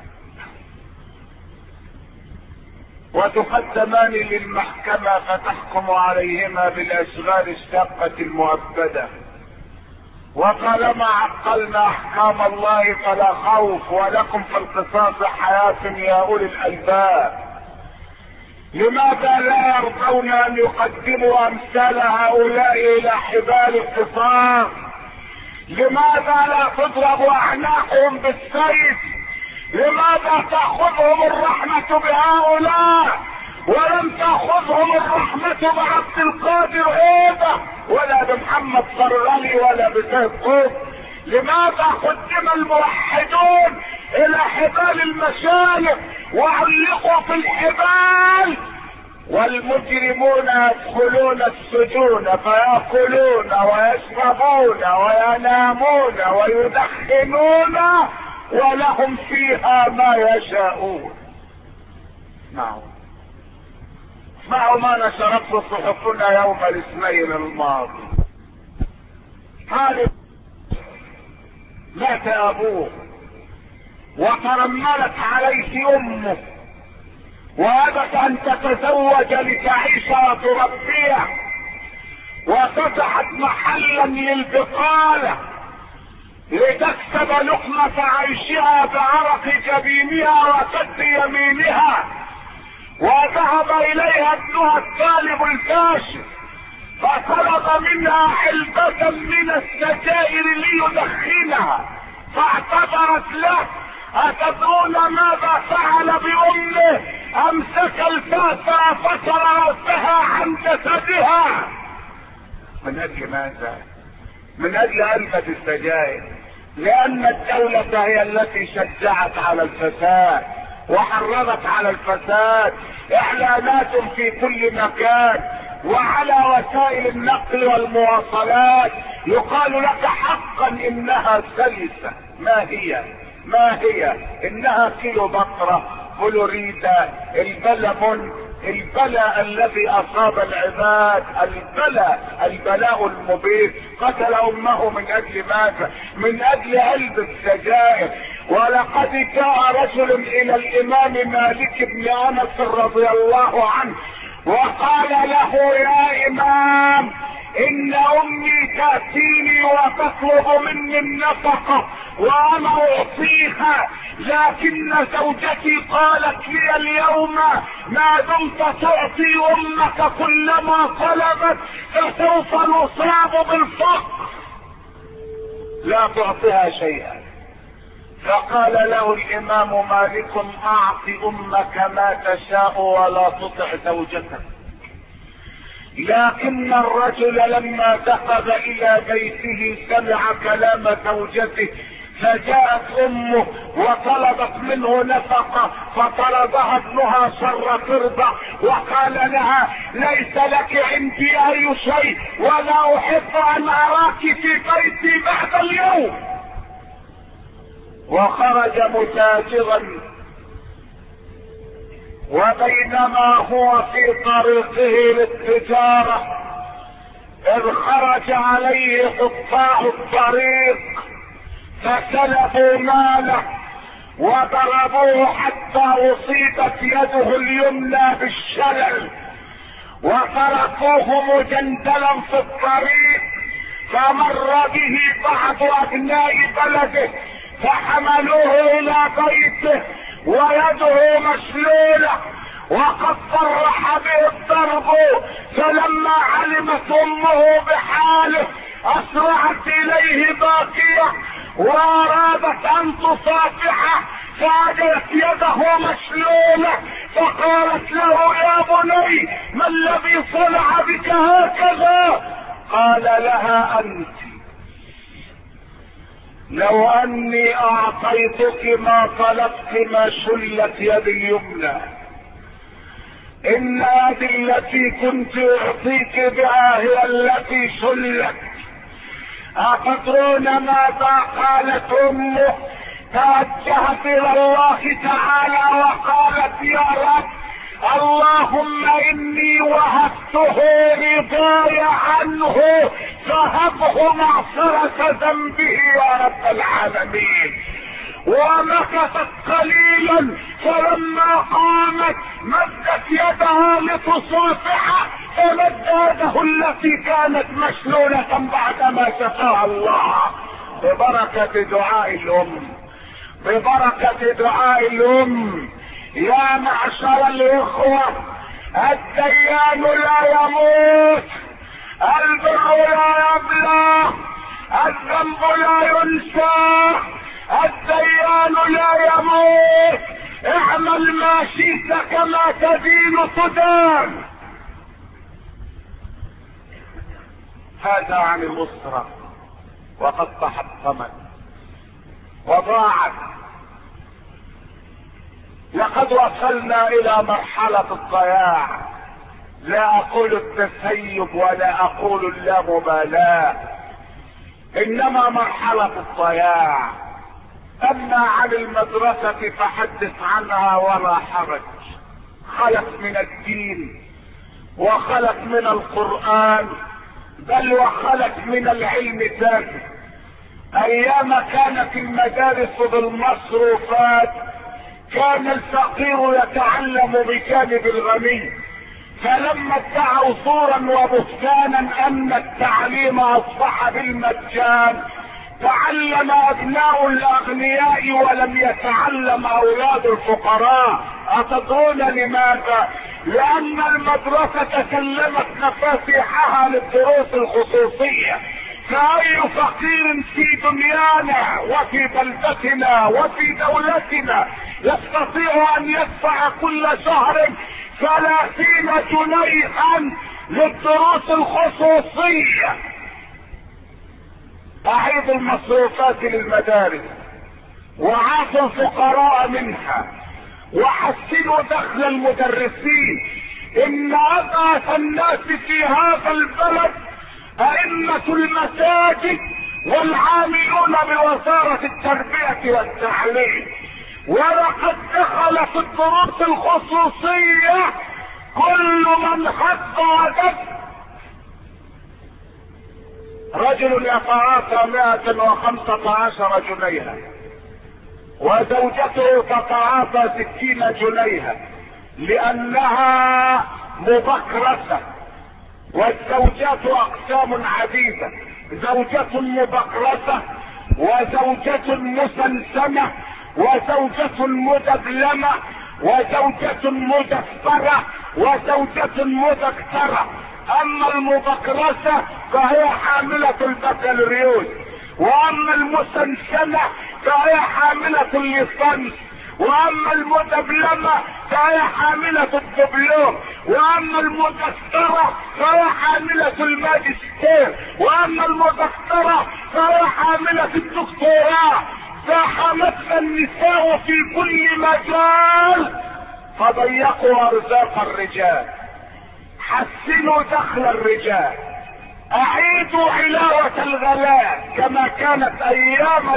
وتقدمان للمحكمة فتحكم عليهما بالاشغال الشاقة المؤبدة، وطالما عقلنا احكام الله فلا خوف، ولكم في القصاص حياة يا اولي الالباب. لماذا لا يرضون ان يقدموا امثال هؤلاء الى حبال القصاص؟ لماذا لا تضرب اعناقهم بالسيف؟ لماذا تأخذهم الرحمة بهؤلاء ولم تأخذهم الرحمة بعبد القادر عوضة ولا بمحمد فرغلي ولا بسيد قطب؟ لماذا قدم الموحدون الى حبال المشايخ وعلقوا في الحبال، والمجرمون يدخلون السجون فيأكلون ويشربون وينامون ويدخنون ولهم فيها ما يشاءون؟ اسمعوا ما نشرته صحفنا يوم الاثنين الماضي. خالد مات ابوه وترملت عليه امه وابت ان تتزوج لتعيش وتربيه، وفتحت محلا للبقاله لتكسب لقمة عيشها بعرق جبينها وكد يمينها، وذهب اليها ابنها الطالب الفاشل فطلب منها علبة من السجائر ليدخنها، فاعتذرت له: أتدرون ماذا فعل بأمه؟ أمسك الفاس فصل رأسها عن جسدها. من أجل ماذا؟ من أجل علبة السجائر، لأن الدولة هي التي شجعت على الفساد وحرضت على الفساد، إعلانات في كل مكان وعلى وسائل النقل والمواصلات يقال لك حقا انها سلسة. ما هي؟ انها كيلو بقرة، فلوريدا، البلاء الذي اصاب العباد، البلاء المبين. قتل امه من اجل ماذا؟ من اجل علبة سجائر. ولقد جاء رجل الى الامام مالك بن انس رضي الله عنه وقال له: يا امام، ان امي تأتيني وتطلب مني النفقة وانا اعطيها، لكن زوجتي قالت لي اليوم: ما دمت تعطي امك كلما طلبت فسوف نصاب بالفقر، لا تعطيها شيئا. فقال له الامام مالك: اعط امك ما تشاء ولا تطع زوجتك. لكن الرجل لما دخل الى بيته سمع كلام زوجته، فجاءت امه وطلبت منه نفقة، فطلبها ابنها شر ترضى وقال لها: ليس لك عندي اي شيء ولا احب ان اراك في بيتي بعد اليوم. وخرج متاجرا، وبينما هو في طريقه للتجارة اذ خرج عليه قطاع الطريق فسلبوا ماله وضربوه حتى اصيبت يده اليمنى بالشلل، وتركوه مجندلا في الطريق. فمر به بعض ابناء بلده فحملوه الى بيته ويده مشلولة وقد صرح به الضرب. فلما علمت امه بحاله اسرعت اليه باكية وارادت ان تصافحه، فاجت يده مشلولة فقالت له: يا بني، ما الذي صنع بك هكذا؟ قال لها: انت لو اني اعطيتك ما طلبت ما شلت يدي اليمنى، ان يدي التي كنت اعطيك بها هي التي شلت. اتدرون ماذا قالت امه؟ توجهت الى الله تعالى وقالت: يا رب، اللهم اني وهبته رضاي عنه فهبه معصرة ذنبه يا رب العالمين. ومكثت قليلا، فلما قامت مدت يدها لتصافحه فمد يده التي كانت مشلولة بعدما شفاها الله. ببركة دعاء الام. يا معشر الاخوة، الديان لا يموت، البر لا يبلى، الذنب لا ينسى، الديان لا يموت، اعمل ما شئت كما تدين تدان. هذا عن الأسرة، وقد تحطمت وضاعت. لقد وصلنا الى مرحلة الضياع، لا اقول التسيب ولا اقول اللامبالاة، انما مرحلة الضياع. اما عن المدرسة فحدث عنها ولا حرج، خلت من الدين وخلت من القرآن، بل وخلت من العلم ذاته. ايام كانت المدارس بالمصروفات كان الفقير يتعلم بجانب الغني، فلما ادعوا زورا وبهتانا ان التعليم اصبح بالمجان تعلم ابناء الاغنياء ولم يتعلم اولاد الفقراء. اتدرون لماذا؟ لان المدرسة سلمت مفاتيحها للدروس الخصوصية، فأي فقير في دنيانا وفي بلدتنا وفي دولتنا يستطيع ان يدفع كل شهر 30 جنيها للدروس الخصوصية؟ اعيد المصروفات للمدارس وعافوا الفقراء منها وحسنوا دخل المدرسين. ان ابعث الناس في هذا البلد ائمة المساجد والعاملون بوزارة التربية والتعليم، ولقد دخل في الدروس الخصوصية كل من حق وجد. رجل يتعاطى 115 جنيها وزوجته تتعاطى 60 جنيها لانها مبكرسة، والزوجات اقسام عديدة، زوجة مبكرسة وزوجة مسنسنة وزوجة مدبلمة وزوجة مدفرة وزوجة مدكترة. اما المبكرسة فهي حاملة البكالوريوس، واما المسنسنة فهي حاملة الليسانس، واما المدبلمة فهي حاملة الدبلوم، واما المدكترة فهي حاملة الماجستير، واما المدكترة فهي حاملة الدكتوراه. زاحمتنا النساء في كل مجال فضيقوا ارزاق الرجال. حسنوا دخل الرجال، اعيدوا علاوة الغلاء كما كانت ايام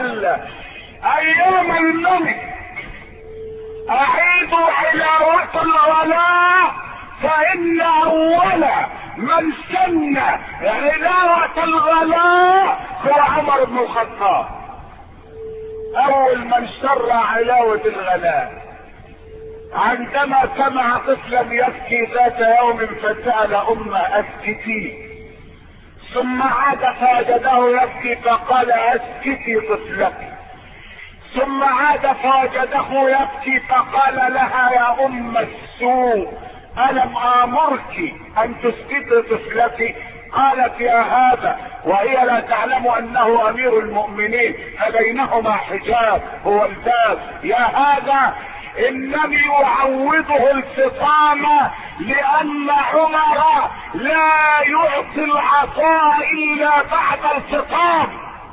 الملك. اعيدوا علاوة الغلاء، فان اول من سن علاوة الغلاء هو عمر بن الخطاب، اول من شرع علاوة الغلاء. عندما سمع طفلا يبكي ذات يوم فسأل امه اسكتي، ثم عاد فوجده يبكي فقال اسكتي طفلك، ثم عاد فوجده يبكي فقال لها يا ام السوء الم امرك ان تسكتي طفلك؟ قالت يا هذا، وهي لا تعلم انه امير المؤمنين فبينهما حجاب هو الباب. يا هذا انني اعوضه الفطام لان عمر لا يعطي العطاء الا بعد الفطام.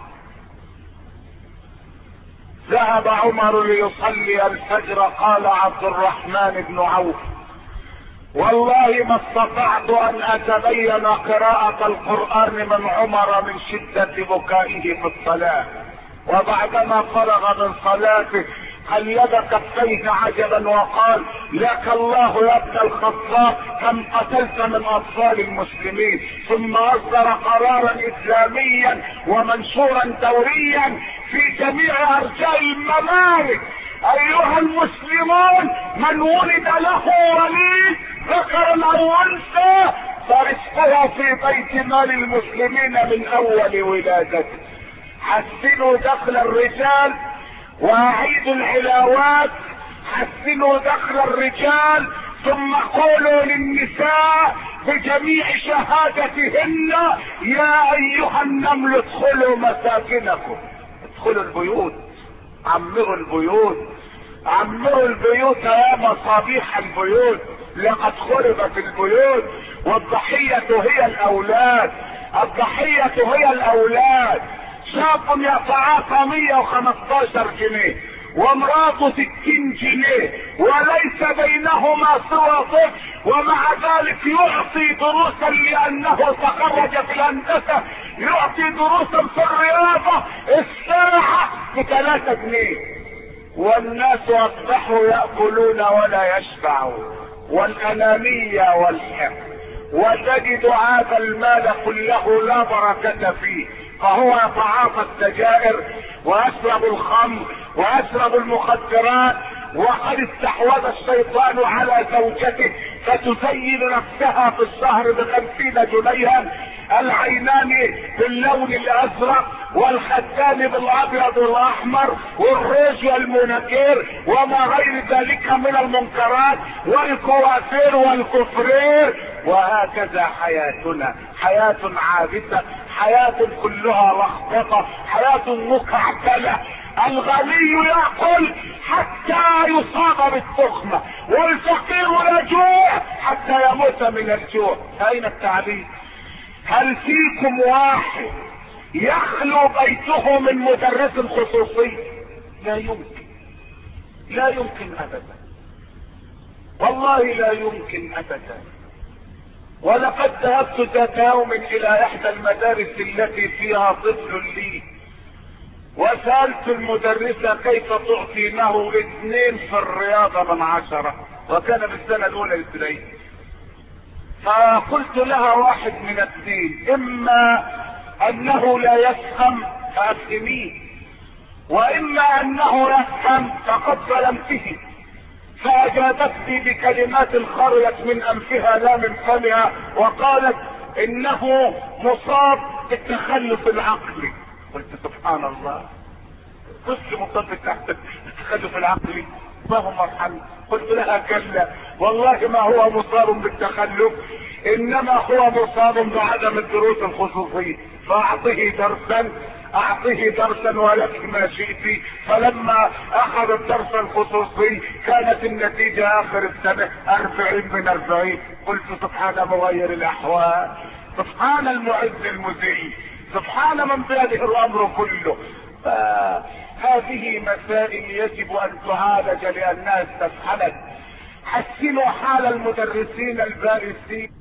ذهب عمر ليصلي الفجر. قال عبد الرحمن بن عوف والله ما استطعت ان اتبين قراءة القرآن من عمر من شدة بكائه في الصلاة. وبعدما فرغ من صلاته قلب كفيه عجبا وقال لك الله يا ابن الخطاب كم قتلت من اطفال المسلمين. ثم اصدر قرارا اسلاميا ومنشورا دوريا في جميع ارجاء الممالك: ايها المسلمون من ولد له وليد ذكرا او انثى فرزقه في بيت مال المسلمين من اول ولادته. حسنوا دخل الرجال واعيدوا العلاوات، حسنوا دخل الرجال، ثم قولوا للنساء بجميع شهادتهن: يا ايها النمل ادخلوا مساكنكم. ادخلوا البيوت، عمروا البيوت، عمروا البيوت يا مصابيح البيوت، لقد خربت البيوت. والضحية هي الاولاد، الضحية هي الاولاد. شاب يتعاطى 115 جنيه وامراته 60 جنيه وليس بينهما سوى طفل، ومع ذلك يعطي دروسا لانه تخرج في الهندسة، يعطي دروسا في الرياضة الساعة ب3 جنيه. والناس اصبحوا يأكلون ولا يشبعون، والانانية والحقد. وتجد هذا المال كله لا بركة فيه، فهو يتعاطى السجائر ويشرب الخمر ويشرب المخدرات. وقد استحوذ الشيطان على زوجته فتزين نفسها في الشهر ب50 جنيها، العينان باللون الازرق والخدان بالابيض والاحمر والروج والمنكير وما غير ذلك من المنكرات والكوافير والكفرير. وهكذا حياتنا، حياة عابثة، حياة كلها لخبطة، حياة مكعبلة. الغني يأكل حتى يصاب بالتخمة، والفقير يجوع حتى يموت من الجوع. أين التعليم؟ هل فيكم واحد يخلو بيته من مدرس خصوصي؟ لا يمكن، لا يمكن ابدا، والله لا يمكن ابدا. ولقد ذهبت ذات يوم الى احدى المدارس التي فيها طفل لي، وسألت المدرسة كيف تعطينه 2 في الرياضة من 10، وكان في السنة الاولى الابتدائية. فقلت لها 1 من 2: اما انه لا يفهم فافهميه، واما انه يفهم فقد ظلمته. فاجابتني بكلمات خرجت من انفها لا من فمها، وقالت انه مصاب بالتخلف العقلي. قلت سبحان الله، طفل مصاب بالتخلف العقلي، ما هو مرحل؟ قلت لها كلا، والله ما هو مصاب بالتخلف، انما هو مصاب بعدم الدروس الخصوصية. فاعطيه درسا، اعطيه درسا ولك ما شئت. فلما اخذ الدرس الخصوصي كانت النتيجة اخر السنة 40 من 40. قلت سبحان مغير الاحوال، سبحان المعز المذل، سبحان من بيده الامر كله. هذه مسائل يجب ان تعالج لانها استفحلت. حسنوا حال المدرسين البائسين،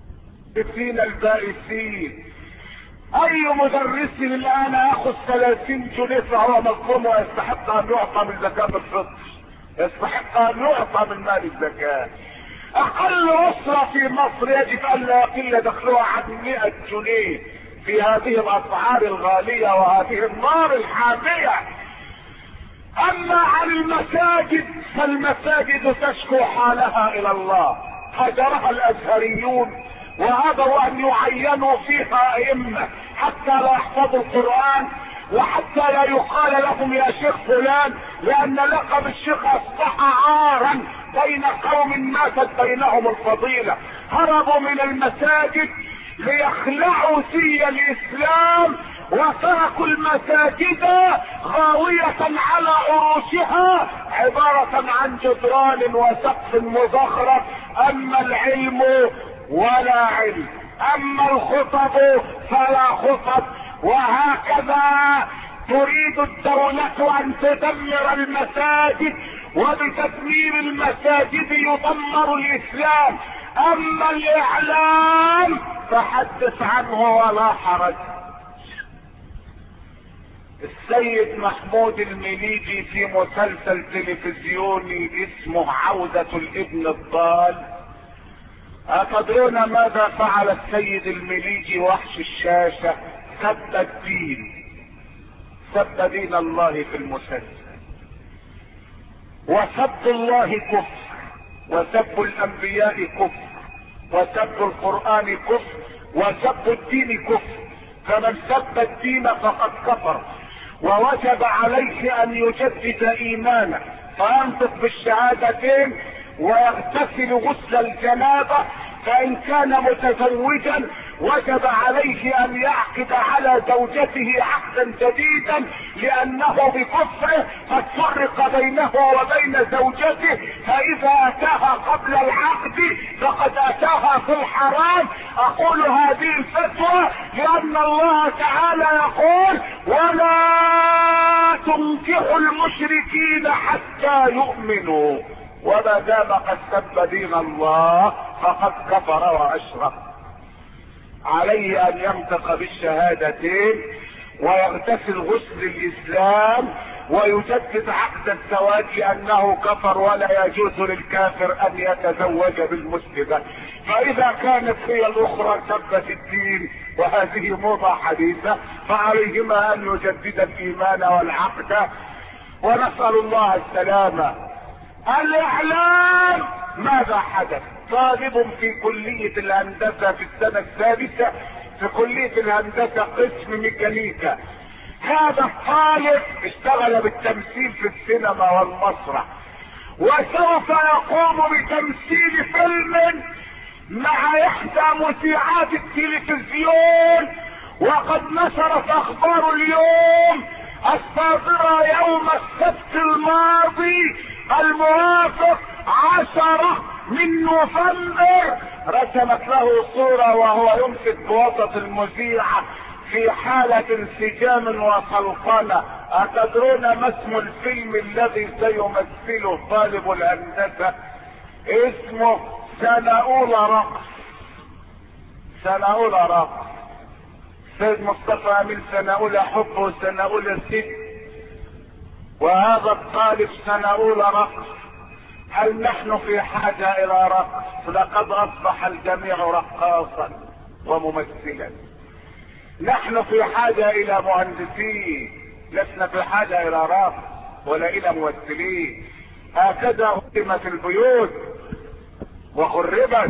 اي مدرس الان ياخذ 30 جنيه فهو مظلوم ويستحق ان يعطى من زكاة الفطر، يستحق ان يعطى من مال الزكاة. اقل اسرة في مصر يجب ان لا يقل دخلها عن 100 جنيه في هذه الاسعار الغالية وهذه النار الحامية. اما عن المساجد فالمساجد تشكو حالها الى الله، هجرها الازهريون وابوا ان يعينوا فيها ائمة حتى لا يحفظوا القرآن، وحتى لا يقال لهم يا شيخ فلان، لان لقب الشيخ اصبح عارا بين قوم ماتت بينهم الفضيلة. هربوا من المساجد ليخلعوا زي الاسلام، وتركوا المساجد غاوية على عروشها عبارة عن جدران وسقف مزخرف. اما العلم ولا علم، اما الخطب فلا خطب. وهكذا تريد الدولة ان تدمر المساجد، وبتدمير المساجد يدمر الاسلام. اما الاعلام فحدث عنه ولا حرج. السيد محمود المليجي في مسلسل تلفزيوني اسمه عودة الابن الضال، أتدرون ماذا فعل السيد المليجي وحش الشاشة؟ سب الدين، سب دين الله في المسلسل، وسب الله كفر، وسب الانبياء كفر، وسب القرآن كفر، وسب الدين كفر. فمن سب الدين فقد كفر، ووجب عليه ان يجدد ايمانه فينطق بالشهادتين ويغتسل غسل الجنابة فان كان متزوجا وجب عليه ان يعقد على زوجته عقدا جديدا، لانه بكفره قد فرق بينه وبين زوجته، فاذا اتاها قبل العقد فقد اتاها في الحرام. اقول هذه الفتوى لان الله تعالى يقول: ولا تنكحوا المشركين حتى يؤمنوا، وما دام قد سب دين الله فقد كفر واشرك. عليه ان ينطق بالشهادتين ويغتسل غسل الاسلام ويجدد عقد الزواج، لانه كفر ولا يجوز للكافر ان يتزوج بالمسلمة. فاذا كانت هي الاخرى سبت الدين وهذه موضة حديثة، فعليهما ان يجدد الايمان والعقد، ونسأل الله السلامة. الاعلام ماذا حدث؟ طالب في كلية الهندسة في السنة السادسة في كلية الهندسة قسم ميكانيكا. هذا الطالب اشتغل بالتمثيل في السينما والمسرح، وسوف يقوم بتمثيل فيلم مع احدى مذيعات التلفزيون. وقد نشرت اخبار اليوم الصادرة يوم السبت الماضي الموافق 10 من نوفمبر، رسمت له صورة وهو يمسك بوسط المذيعة في حالة انسجام وسلطنة. أتدرون ما اسم الفيلم الذي سيمثله طالب الهندسة؟ اسمه سنة أولى رقص. سنة أولى رقص. سيد مصطفى أمين سنة أولى حب وسنة أولى ست، وهذا الطالب سنة أولى رقص. هل نحن في حاجة إلى رقص؟ لقد أصبح الجميع رقاصا وممثلا. نحن في حاجة إلى مهندسين، لسنا في حاجة إلى رقص ولا إلى ممثلين. هكذا هدمت البيوت وخربت.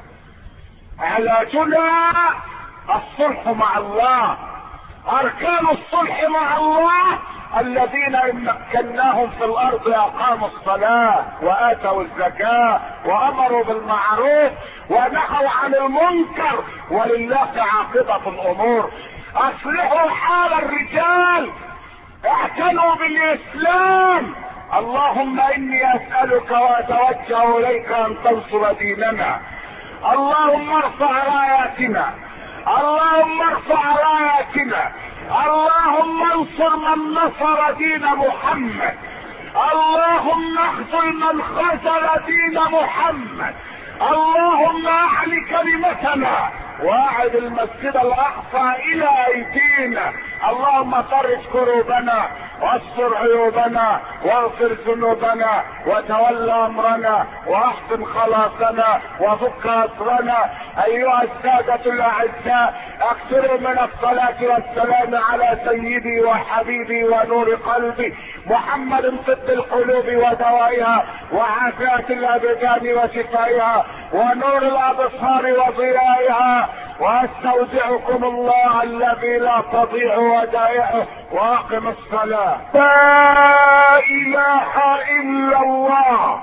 علاجنا الصلح مع الله. أركان الصلح مع الله: الذين ان مكناهم في الارض اقاموا الصلاة واتوا الزكاة وامروا بالمعروف ونهوا عن المنكر، ولله عاقبة الامور. اصلحوا حال الرجال، اعتنوا بالاسلام. اللهم اني اسألك واتوجه اليك ان تنصر ديننا. اللهم ارفع راياتنا، اللهم ارفع راياتنا، اللهم انصر من نصر دين محمد، اللهم اخذل من خذل دين محمد، اللهم اعل كلمتنا واعد المسجد الاقصى الى ايدينا. اللهم فرج كروبنا واستر عيوبنا واغفر ذنوبنا وتول امرنا واحسن خلاصنا وفك اسرنا. ايها السادة الاعزاء، اكثروا من الصلاة والسلام على سيدي وحبيبي ونور قلبي محمد طب القلوب ودوائها وعافية الابدان وشفائها ونور الابصار وضيائها. واستودعكم الله الذي لا تضيع ودائعه، واقم الصلاة. لا اله الا الله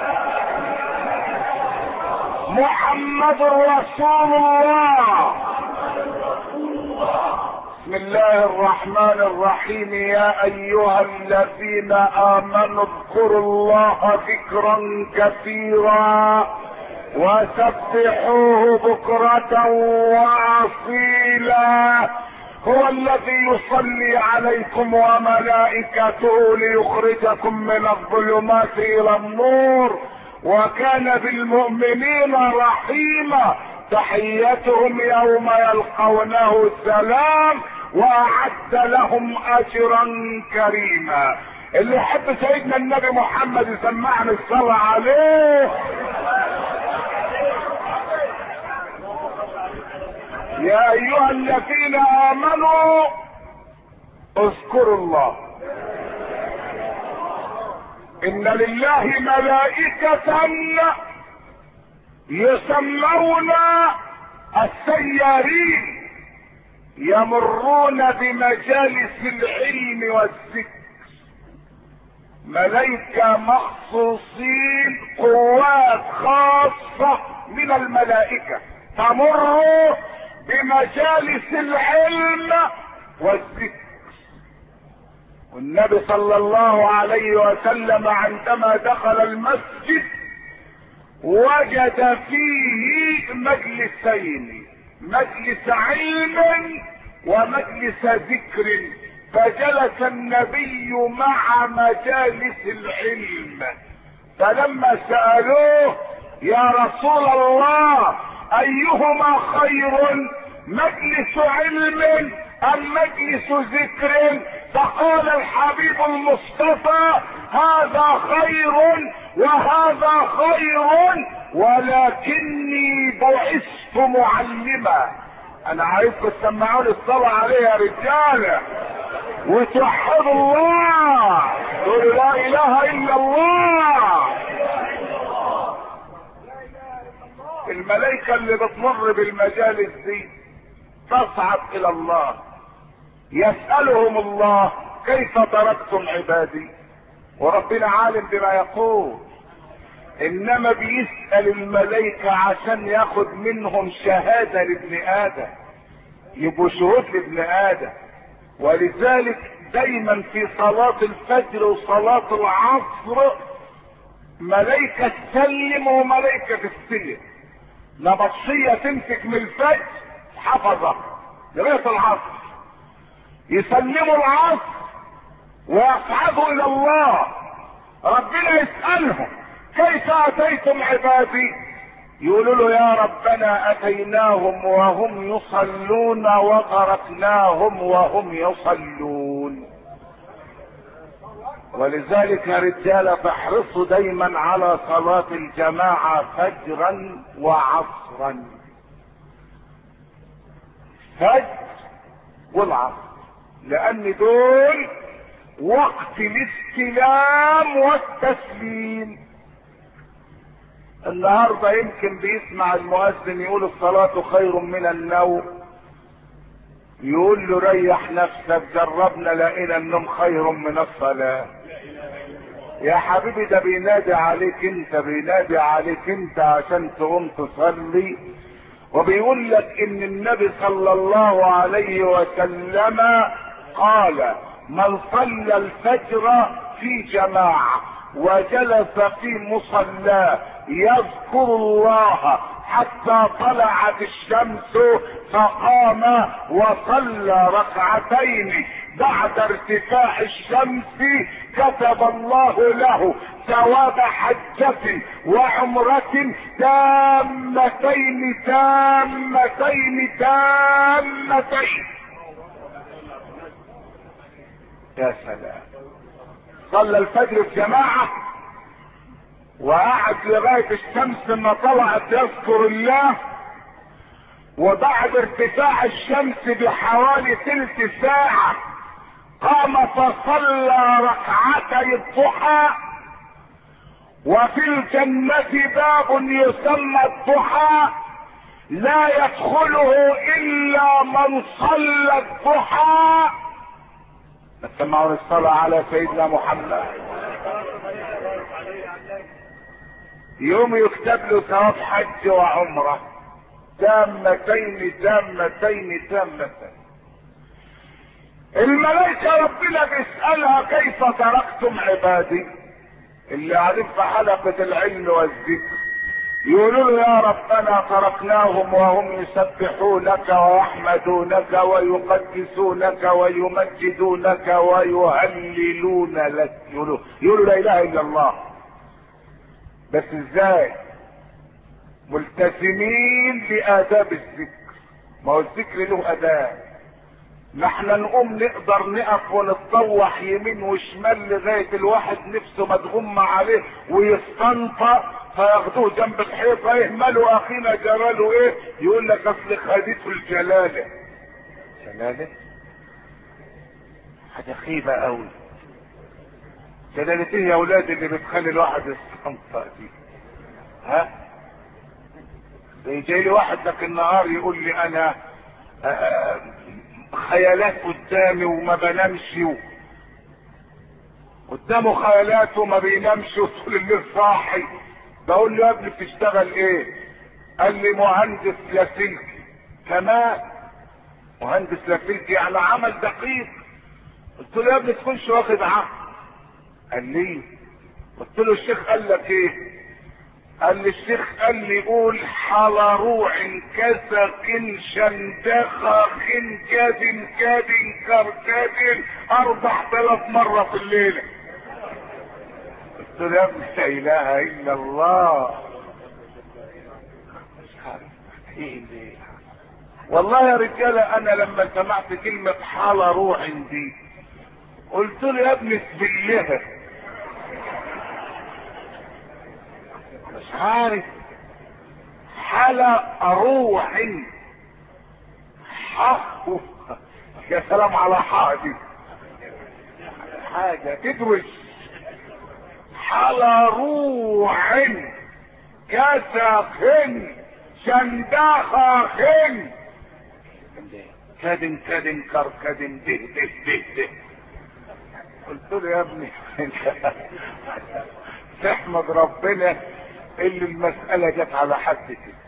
محمد رسول الله. بسم الله الرحمن الرحيم. يا ايها الذين امنوا اذكروا الله ذكرا كثيرا وسبحوه بكرة واصيلا. هو الذي يصلي عليكم وملائكته ليخرجكم من الظلمات الى النور، وكان بالمؤمنين رحيما. تحيتهم يوم يلقونه سلام، واعد لهم اجرا كريما. اللي يحب سيدنا النبي محمد يسمعني الصلاة عليه. يا ايها الذين امنوا اذكروا الله. ان لله ملائكة يسمون السيارين يمرون بمجالس العلم والذكر. ملائكة مخصوصين، قوات خاصة من الملائكة تمر بمجالس العلم والذكر. والنبي صلى الله عليه وسلم عندما دخل المسجد وجد فيه مجلسين، مجلس علم ومجلس ذكر، فجلس النبي مع مجالس العلم. فلما سألوه يا رسول الله ايهما خير، مجلس علم ام مجلس ذكر؟ فقال الحبيب المصطفى هذا خير وهذا خير، ولكني بعثت معلما. انا عايزكم تسمعوني الصلاة عليه يا رجالة وتوحدوا الله، تقولوا لا اله الا الله. الملائكة اللي بتمر بالمجالس دي تصعد الى الله، يسألهم الله كيف تركتم عبادي، وربنا عالم بما يقول، انما بيسأل الملائكة عشان ياخد منهم شهادة لابن ادم، يبقوا شهود لابن ادم. ولذلك دايما في صلاة الفجر وصلاة العصر ملائكة تسلم وملائكة تستلم. نبطشية تمسك من الفجر حفظة لغاية العصر، يسلموا العصر ويصعدوا الى الله، ربنا يسألهم كيف اتيتم عبادي، يقولوا له يا ربنا اتيناهم وهم يصلون وتركناهم وهم يصلون. ولذلك يا رجالة فاحرصوا دايما على صلاة الجماعة فجرا وعصرا، فجر والعصر، لان دول وقت الاستلام والتسليم. النهاردة يمكن بيسمع المؤذن يقول الصلاة خير من النوم، يقول له ريح نفسك، جربنا لقينا النوم خير من الصلاة. يا حبيبي ده بينادي عليك انت، بينادي عليك انت عشان تقوم تصلي، وبيقول لك ان النبي صلى الله عليه وسلم قال من صلى الفجر في جماعة وجلس في مصلاه يذكر الله حتى طلعت الشمس فقام وصلى ركعتين بعد ارتفاع الشمس، كتب الله له ثواب حجة وعمرة تامتين تامتين تامتين. يا سلام، صلى الفجر في جماعة وقعد لغاية الشمس ما طلعت يذكر الله، وبعد ارتفاع الشمس بحوالي تلت ساعة قام فصلى ركعتي الضحى. وفي الجنة باب يسمى الضحى لا يدخله الا من صلى الضحى. نسمعوا الصلاة على سيدنا محمد، يوم يكتب له ثواب حج وعمرة تامتين تامتين تامتين. الملائكة ربنا بيسألها كيف تركتم عبادي، اللي قاعدين في حلقة العلم والذكر، يقولوا له يا ربنا تركناهم وهم يسبحونك ويحمدونك ويقدسونك ويمجدونك ويهللون لك. يقولوا لا اله الا الله، بس ازاي؟ ملتزمين بآداب الذكر. ما هو الذكر له آداب. نحن نقوم نقدر نقف ونتطوح يمين وشمال لغاية الواحد نفسه مدغوم عليه ويستنطق، فياخدوه جنب الحيطة يهملوا اخينا جراله ايه، يقول لك اصل خديته الجلالة. جلالة؟ حاجة خيبة قوي. جلالة ايه يا اولاد اللي بتخلي الواحد يستنطق دي؟ ها؟ جاي لي واحد ذاك النهار يقول لي انا خيالات قدامي وما بنامش، قدامه خيالات وما بينامش وطول الليل صاحي. بقول له يا ابني بتشتغل ايه؟ قال لي مهندس لاسلكي. كمان مهندس لاسلكي يعني عمل دقيق. قلت له يا ابني تكونش واخد عقل. قال لي، قلت له الشيخ قال لك ايه؟ قال لي الشيخ قال لي قول حلا روع كسق شندخة كاد كاد كركاد 4000 مرة في الليلة. قلت له يا ابني لا اله الا الله. مش عارف ايه ليه. والله يا رجالة انا لما سمعت كلمة حلا روع دي قلت له يا ابني اسبلها. مش عارف. حلا روع حق. يا سلام على حاجة حاجة تدوش. حلا روع كسخن شندخن كادن كادن كركدن ده ده ده ده. قلت له يا ابني تحمد ربنا اللي المسألة جت على حد كده.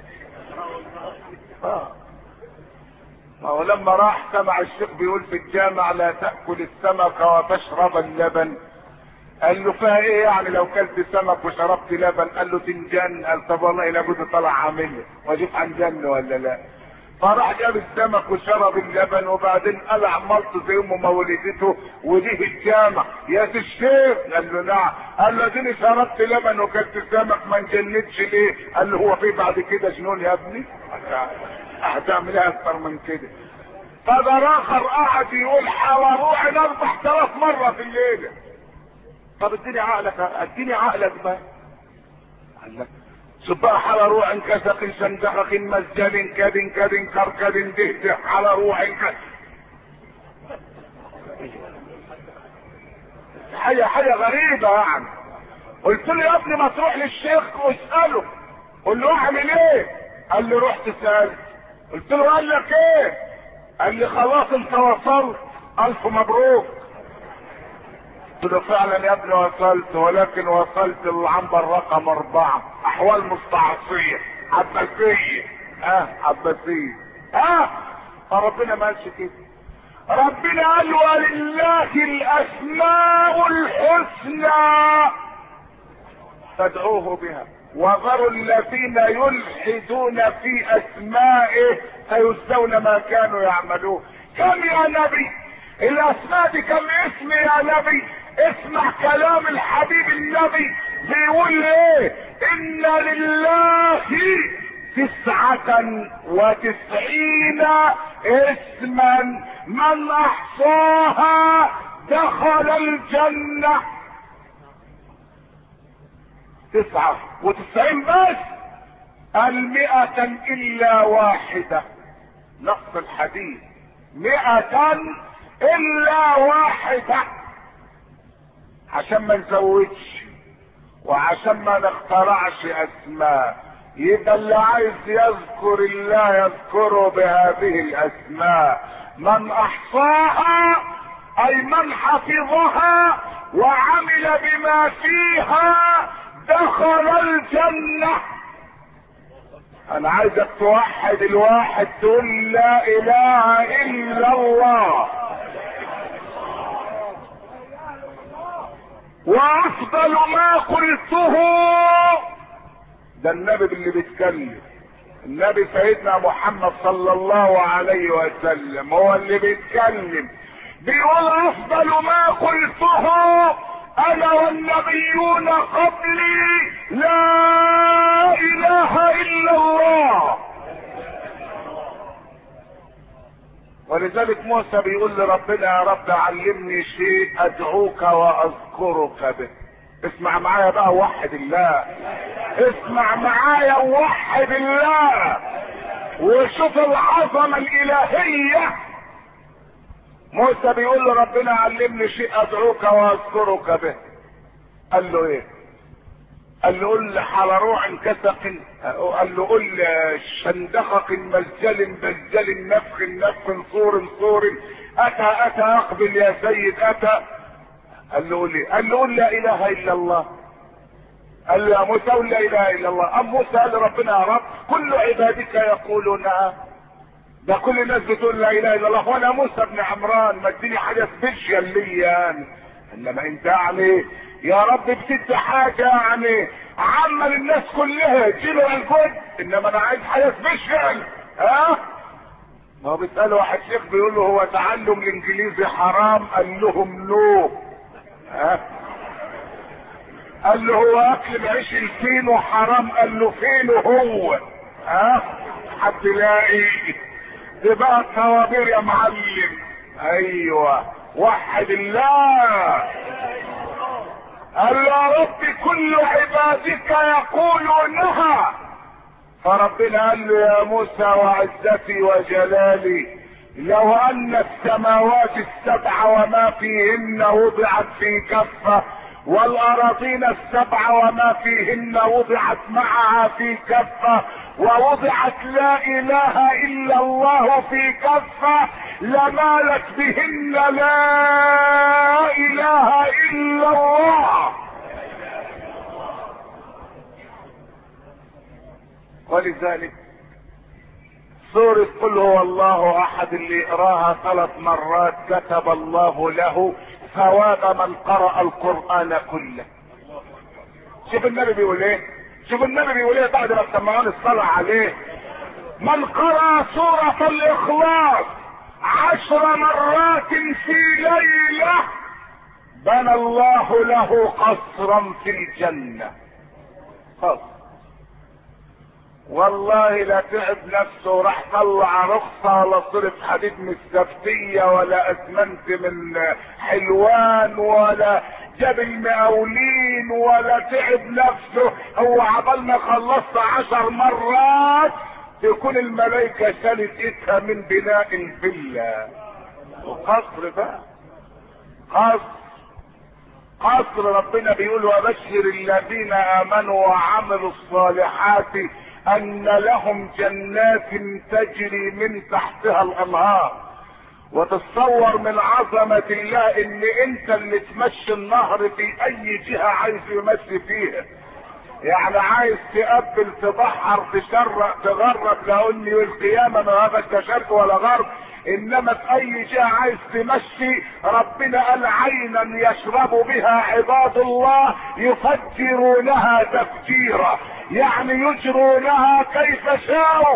ما هو لما راح سمع الشيخ بيقول في الجامع لا تأكل السمك وتشرب اللبن، قال له فيها ايه يعني لو كلت سمك وشربت لبن؟ قال له تنجن. قال طب والله لابد طلع عامل واجيب هنجن ولا لا. فراح جاب السمك وشرب اللبن وبعدين قلع ملط زي امه ما ولدته وديه الجامع. يا الشيخ قال له نعم. قال له اديني شربت لبن وكلت سمك ما انجنتش ليه؟ قال له هو في بعد كده جنون يا ابني؟ هتعمل ايه اكتر من كده؟ فده اخر قعد يقول حواروح 4000 مرة في الليلة. طب اديني عقلك، اديني عقلك بقى. قال لك سباح على روح كسق شندخق مسجد كاد كاد كركد دهده على روح حاجة غريبة يعني. قلت له يا ابني ما تروح للشيخ واسأله قول له اعمل ايه؟ قال لي رحت سألت. قلت له قال لك ايه؟ قال لي خلاص انت وصلت الف مبروك. قلت له فعلا يا ابني وصلت، ولكن وصلت للعنبر رقم 4 احوال مستعصية عباسية. عباسية. فربنا ما قالش كده. ربنا قال ولله الاسماء الحسنى فادعوه بها وذروا الذين يلحدون في اسمائه سيجزون ما كانوا يعملون. كم يا نبي الاسماء دي كم اسم يا نبي؟ اسمع كلام الحبيب النبي بيقول ايه؟ ان لله 99 اسما من احصاها دخل الجنة. 99 بس. 100 الا واحدة. نص الحديث 100 الا واحدة. عشان ما نزودش وعشان ما نخترعش اسماء. يبقى اللي عايز يذكر الله يذكره بهذه الاسماء. من احصاها اي من حفظها وعمل بما فيها دخل الجنة. انا عايزك توحد الواحد تقول لا اله الا الله. وافضل ما قلته ده النبي اللي بيتكلم. النبي سيدنا محمد صلى الله عليه وسلم هو اللي بيتكلم بيقول افضل ما قلته انا والنبيون قبلي لا اله الا الله. ولذلك موسى بيقول لربنا يا رب علمني شيء ادعوك واذكرك به. اسمع معايا بقى وحد الله. اسمع معايا وحد الله وشوف العظمة الالهية. موسى بيقول لربنا علمني شيء ادعوك واذكرك به. قال له ايه؟ قال له قل حلروع كسق. قال له قل شندخق مزجل بزجل نفخ نفخ صور صور اتى اقبل يا سيد اتى. قال له قل ايه؟ قال له قل لا اله الا الله. قال له يا موسى قل لا اله الا الله. ام موسى قال لربنا يا رب كل عبادك يقولون ده كل الناس بتقول لا اله الا الله، وانا موسى بن عمران ما اديني حاجه سبيشال ليا يعني. انما انت يعني يا رب بتدي حاجه يعني عامه للناس كلها تجيله الجد، انما انا عايز حاجه سبيشال. ها ما هو بيسأله واحد شيخ بيقول له هو تعلم الانجليزي حرام؟ قال لهم نو. ها قال له هو اكل العيش الفينو حرام؟ قال له فينو هو. ها هتلاقي دي بقى الطوابير يا معلم. ايوه وحد الله. قال له يا رب كل عبادك يقولونها. فربنا قال له يا موسى وعزتي وجلالي لو ان السماوات السبع وما فيهن وضعت في كفة، والاراضين السبع وما فيهن وضعت معها في كفة، ووضعت لا اله الا الله في كفة، لمالت بهن لا اله الا الله. ولذلك سورة قل هو الله احد اللي يقراها 3 مرات كتب الله له ثواب من قرأ القرآن كله. شوف النبي بيقول ايه، شوف النبي بيقول ايه بعد ما سمعون الصلاة عليه. من قرأ سورة الاخلاص 10 مرات في ليلة بنى الله له قصرا في الجنة. قصر والله لا تعب نفسه وراح طلع رخصة ولا صرف حديد من السفتية ولا اسمنت من حلوان ولا جاب المقاولين ولا تعب نفسه. هو عبال ما خلصت 10 مرات تكون الملائكة شالت ايدها من بناء الفيلا. وقصر بقى قصر ربنا بيقول وبشر الذين امنوا وعملوا الصالحات ان لهم جنات تجري من تحتها الانهار. وتتصور من عظمة الله ان انت اللي تمشي النهر في اي جهة عايز يمشي فيها. يعني عايز تقبل تبحر تشرق تغرب لاني القيامة ما هذا شرق ولا غرب، انما في اي جهة عايز تمشي ربنا قال عينا يشرب بها عباد الله يفجرونها تفجيرا، يعني يجرونها كيف شاءوا.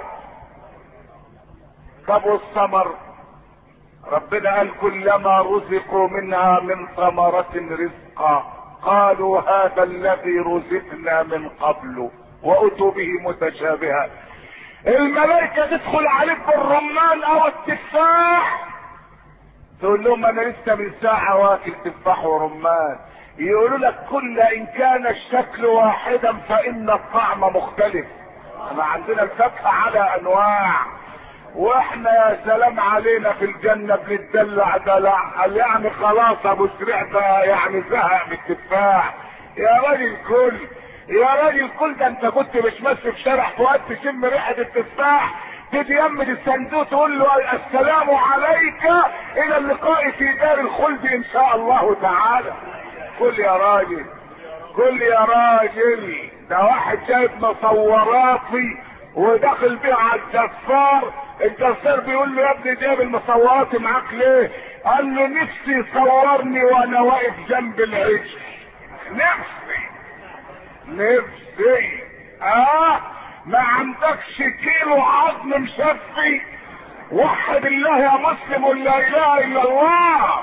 طب والثمر ربنا قال كلما رزقوا منها من ثمرة رزقا قالوا هذا الذي رزقنا من قبل واتوا به متشابها. الملائكة تدخل عليك بالرمان او التفاح تقول لهم انا لسه من ساعة واكل تفاح ورمان، يقولوا لك كل ان كان الشكل واحدا فان الطعم مختلف. احنا عندنا الفاكهة على انواع، واحنا يا سلام علينا في الجنة بنتدلع دلع. قال يعني خلاص ابو سريع ده يعني زهق من التفاح. يا راجل كل يا راجل كل ده انت كنت مش ماشي في شارع فؤاد تشم ريحة التفاح تيجي يمد الصندوق تقول له السلام عليك الى اللقاء في دار الخلد ان شاء الله تعالى. كل يا راجل كل يا راجل. ده واحد جايب مصوراتي وداخل بيها على الجزار، الجزار بيقول له يا ابني جايب المصورات معاك ليه؟ قال له نفسي صورني وانا واقف جنب العجل. نفسي ما عندكش كيلو عظم مشفي؟ وحد الله يا مسلم ولا اله الا الله.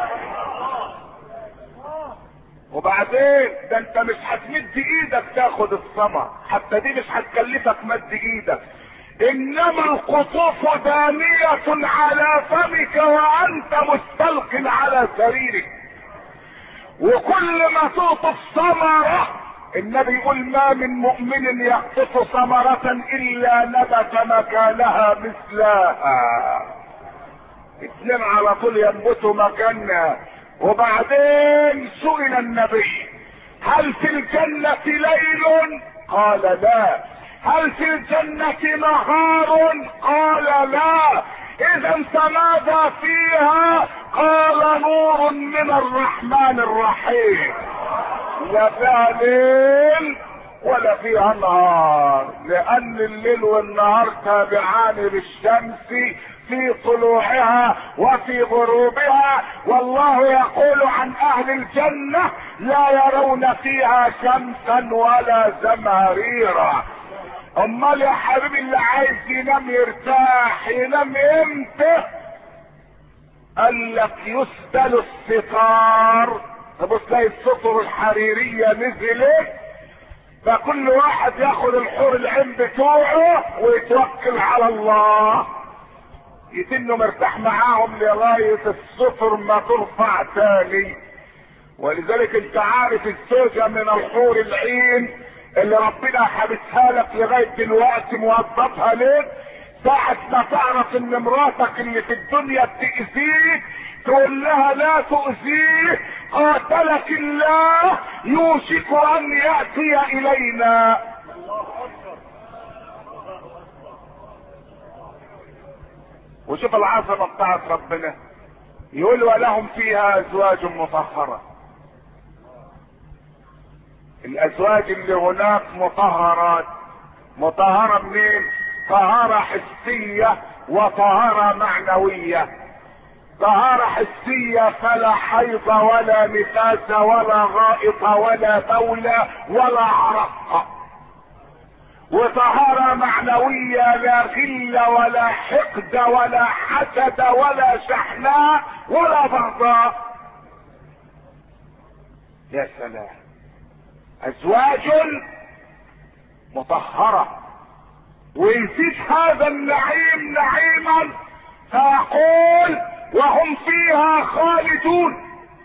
وبعدين ده انت مش هتمد ايدك تاخد الثمر، حتى دي مش هتكلفك مد ايدك، انما القطوف دانية على فمك وانت مستلق على سريرك. وكل ما تقطف ثمرة النبي يقول ما من مؤمن يقطف ثمرة الا نبت مكانها مثلها. 2 على طول ينبتوا مكانها. وبعدين سئل النبي هل في الجنة ليل؟ قال لا. هل في الجنة نهار؟ قال لا. اذا فماذا فيها؟ قال نور من الرحمن الرحيم. لا فيها ليل ولا فيها نهار، لان الليل والنهار تابعان للشمس في طلوعها وفي غروبها. والله يقول عن اهل الجنة لا يرون فيها شمسا ولا زمهريرا. امال يا حبيبي اللي عايز ينام يرتاح ينام امتى؟ قال لك يسدل الستار. تبص تلاقي السطر الحريرية نزلت، فكل واحد ياخد الحور العين بتوعه ويتوكل على الله، يتنه مرتاح معاهم لغاية السطر ما ترفع تاني. ولذلك انت عارف الزوجة من الحور العين اللي ربنا حبسها لك لغاية دلوقتي موظفها ليك، ساعة ما تعرف ان مراتك اللي في الدنيا بتأذيك تقول لها لا تؤذيه، قاتلك الله يوشك ان يأتي الينا. وشوف العظمة بتاعت ربنا، يقول ولهم فيها ازواج مطهرة. الازواج اللي هناك مطهرات. مطهرة منين؟ طهارة حسية وطهارة معنوية. طهارة حسية فلا حيض ولا نفاس ولا غائط ولا بول ولا عرق. وطهارة معنوية لا غل ولا حقد ولا حسد ولا شحناء ولا بغضاء. يا سلام، ازواج مطهرة. ويزيد هذا النعيم نعيما فيقول وهم فيها خالدون.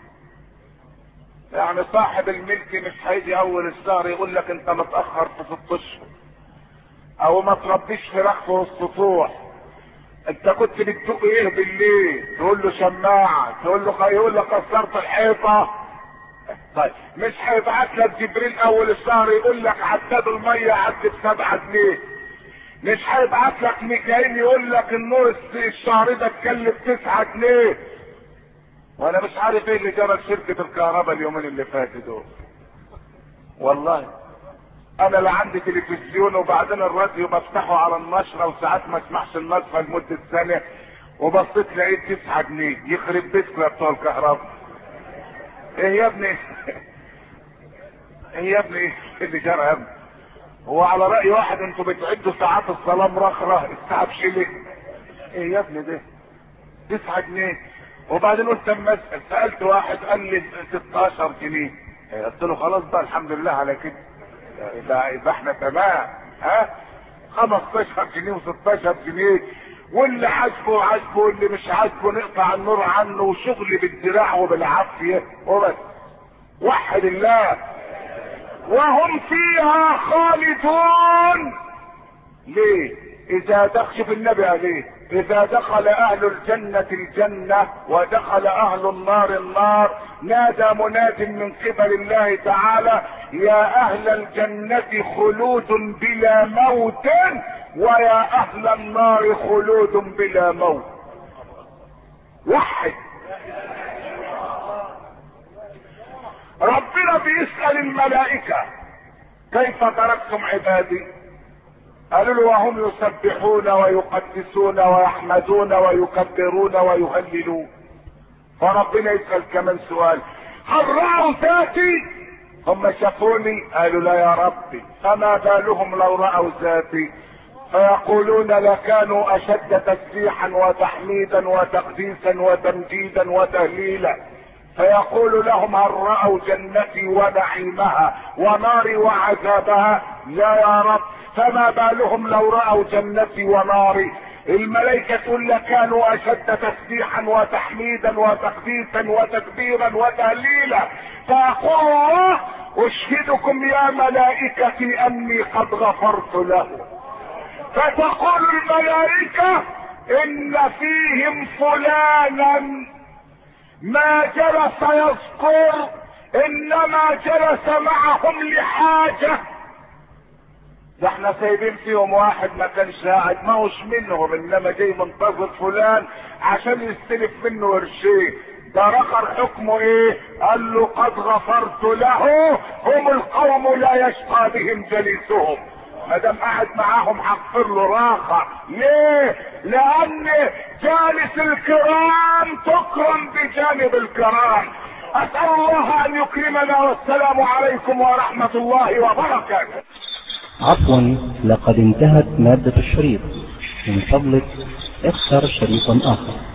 يعني صاحب الملك مش هيجي اول الشهر يقول لك انت متأخر في 6 اشهر، او ما تربيش فراخ في السطوح، انت كنت بتدوق ايه بالليل؟ تقول له شماعة، تقول له يقول لك كسرت الحيطة. طيب مش هيبعت لك جبريل اول الشهر يقول لك عداد المية عد ب7 جنيه. مش هيبعت لك ميكائيل يقول لك النور الشهر ده اتكلف 9 جنيه. وانا مش عارف ايه اللي جرى شركة الكهرباء اليومين اللي فاتوا دول. والله انا لا عندي تلفزيون، وبعدين الراديو بفتحه على النشرة وساعات ما اسمعش النشرة لمدة سنة، وبصيت لقيت 9 جنيه. يخرب بيتكم يا بتوع الكهرباء. ايه يا ابني؟ ايه يا ابني ايه اللي جرى يا ابني؟ هو على رأي واحد انتوا بتعدوا ساعات الصلاة مرخرة، الساعة بشيلك. ايه يا ابني ده؟ 9 جنيه. وبعدين قلت اما اسال، سالت واحد قال لي 16 جنيه. قلت له خلاص بقى الحمد لله على كده، يبقى احنا تمام. ها 15 جنيه و16 جنيه، واللي عاجبه عاجبه واللي مش عاجبه نقطع النور عنه، وشغل بالدراع وبالعافيه وبس. وحد الله. وهم فيها خالدون. ليه؟ اذا شوف النبي عليه، اذا دخل اهل الجنة الجنة ودخل اهل النار النار، نادى مناد من قبل الله تعالى يا اهل الجنة خلود بلا موت ويا اهل النار خلود بلا موت. وحد. ربنا بيسأل الملائكة كيف تركتم عبادي؟ قالوا له وهم يسبحون ويقدسون ويحمدون ويكبرون ويهللون. فربنا يسأل كمان سؤال، هل رأوا ذاتي؟ هم شافوني؟ قالوا لا يا ربي. فما بالهم لو رأوا ذاتي؟ فيقولون لكانوا اشد تسبيحا وتحميدا وتقديسا وتمجيدا وتهليلا. فيقول لهم هل رأوا جنتي ونعيمها وناري وعذابها؟ لا يا رب. فما بالهم لو رأوا جنتي وناري؟ الملائكة تقول لكانوا اشد تسبيحا وتحميدا وتقديسا وتكبيرا وتهليلا. فيقول الله اشهدكم يا ملائكتي اني قد غفرت له. فتقول الملائكة ان فيهم فلانا ما جلس يذكر، انما جلس معهم لحاجة. ده احنا سايبين فيهم واحد ما كانش قاعد، ما هوش منهم، انما جاي منتظر فلان عشان يستلف منه قرشين. ده رخر حكمه ايه؟ قال له قد غفرت له، هم القوم لا يشقى بهم جليسهم. ما دام قاعد معاهم هغفر له راخة. ليه؟ لان جالس الكرام تكرم بجانب الكرام. اسأل الله ان يكرمنا، والسلام عليكم ورحمة الله وبركاته. عفوا، لقد انتهت مادة الشريط، من فضلك اختر شريطا آخر.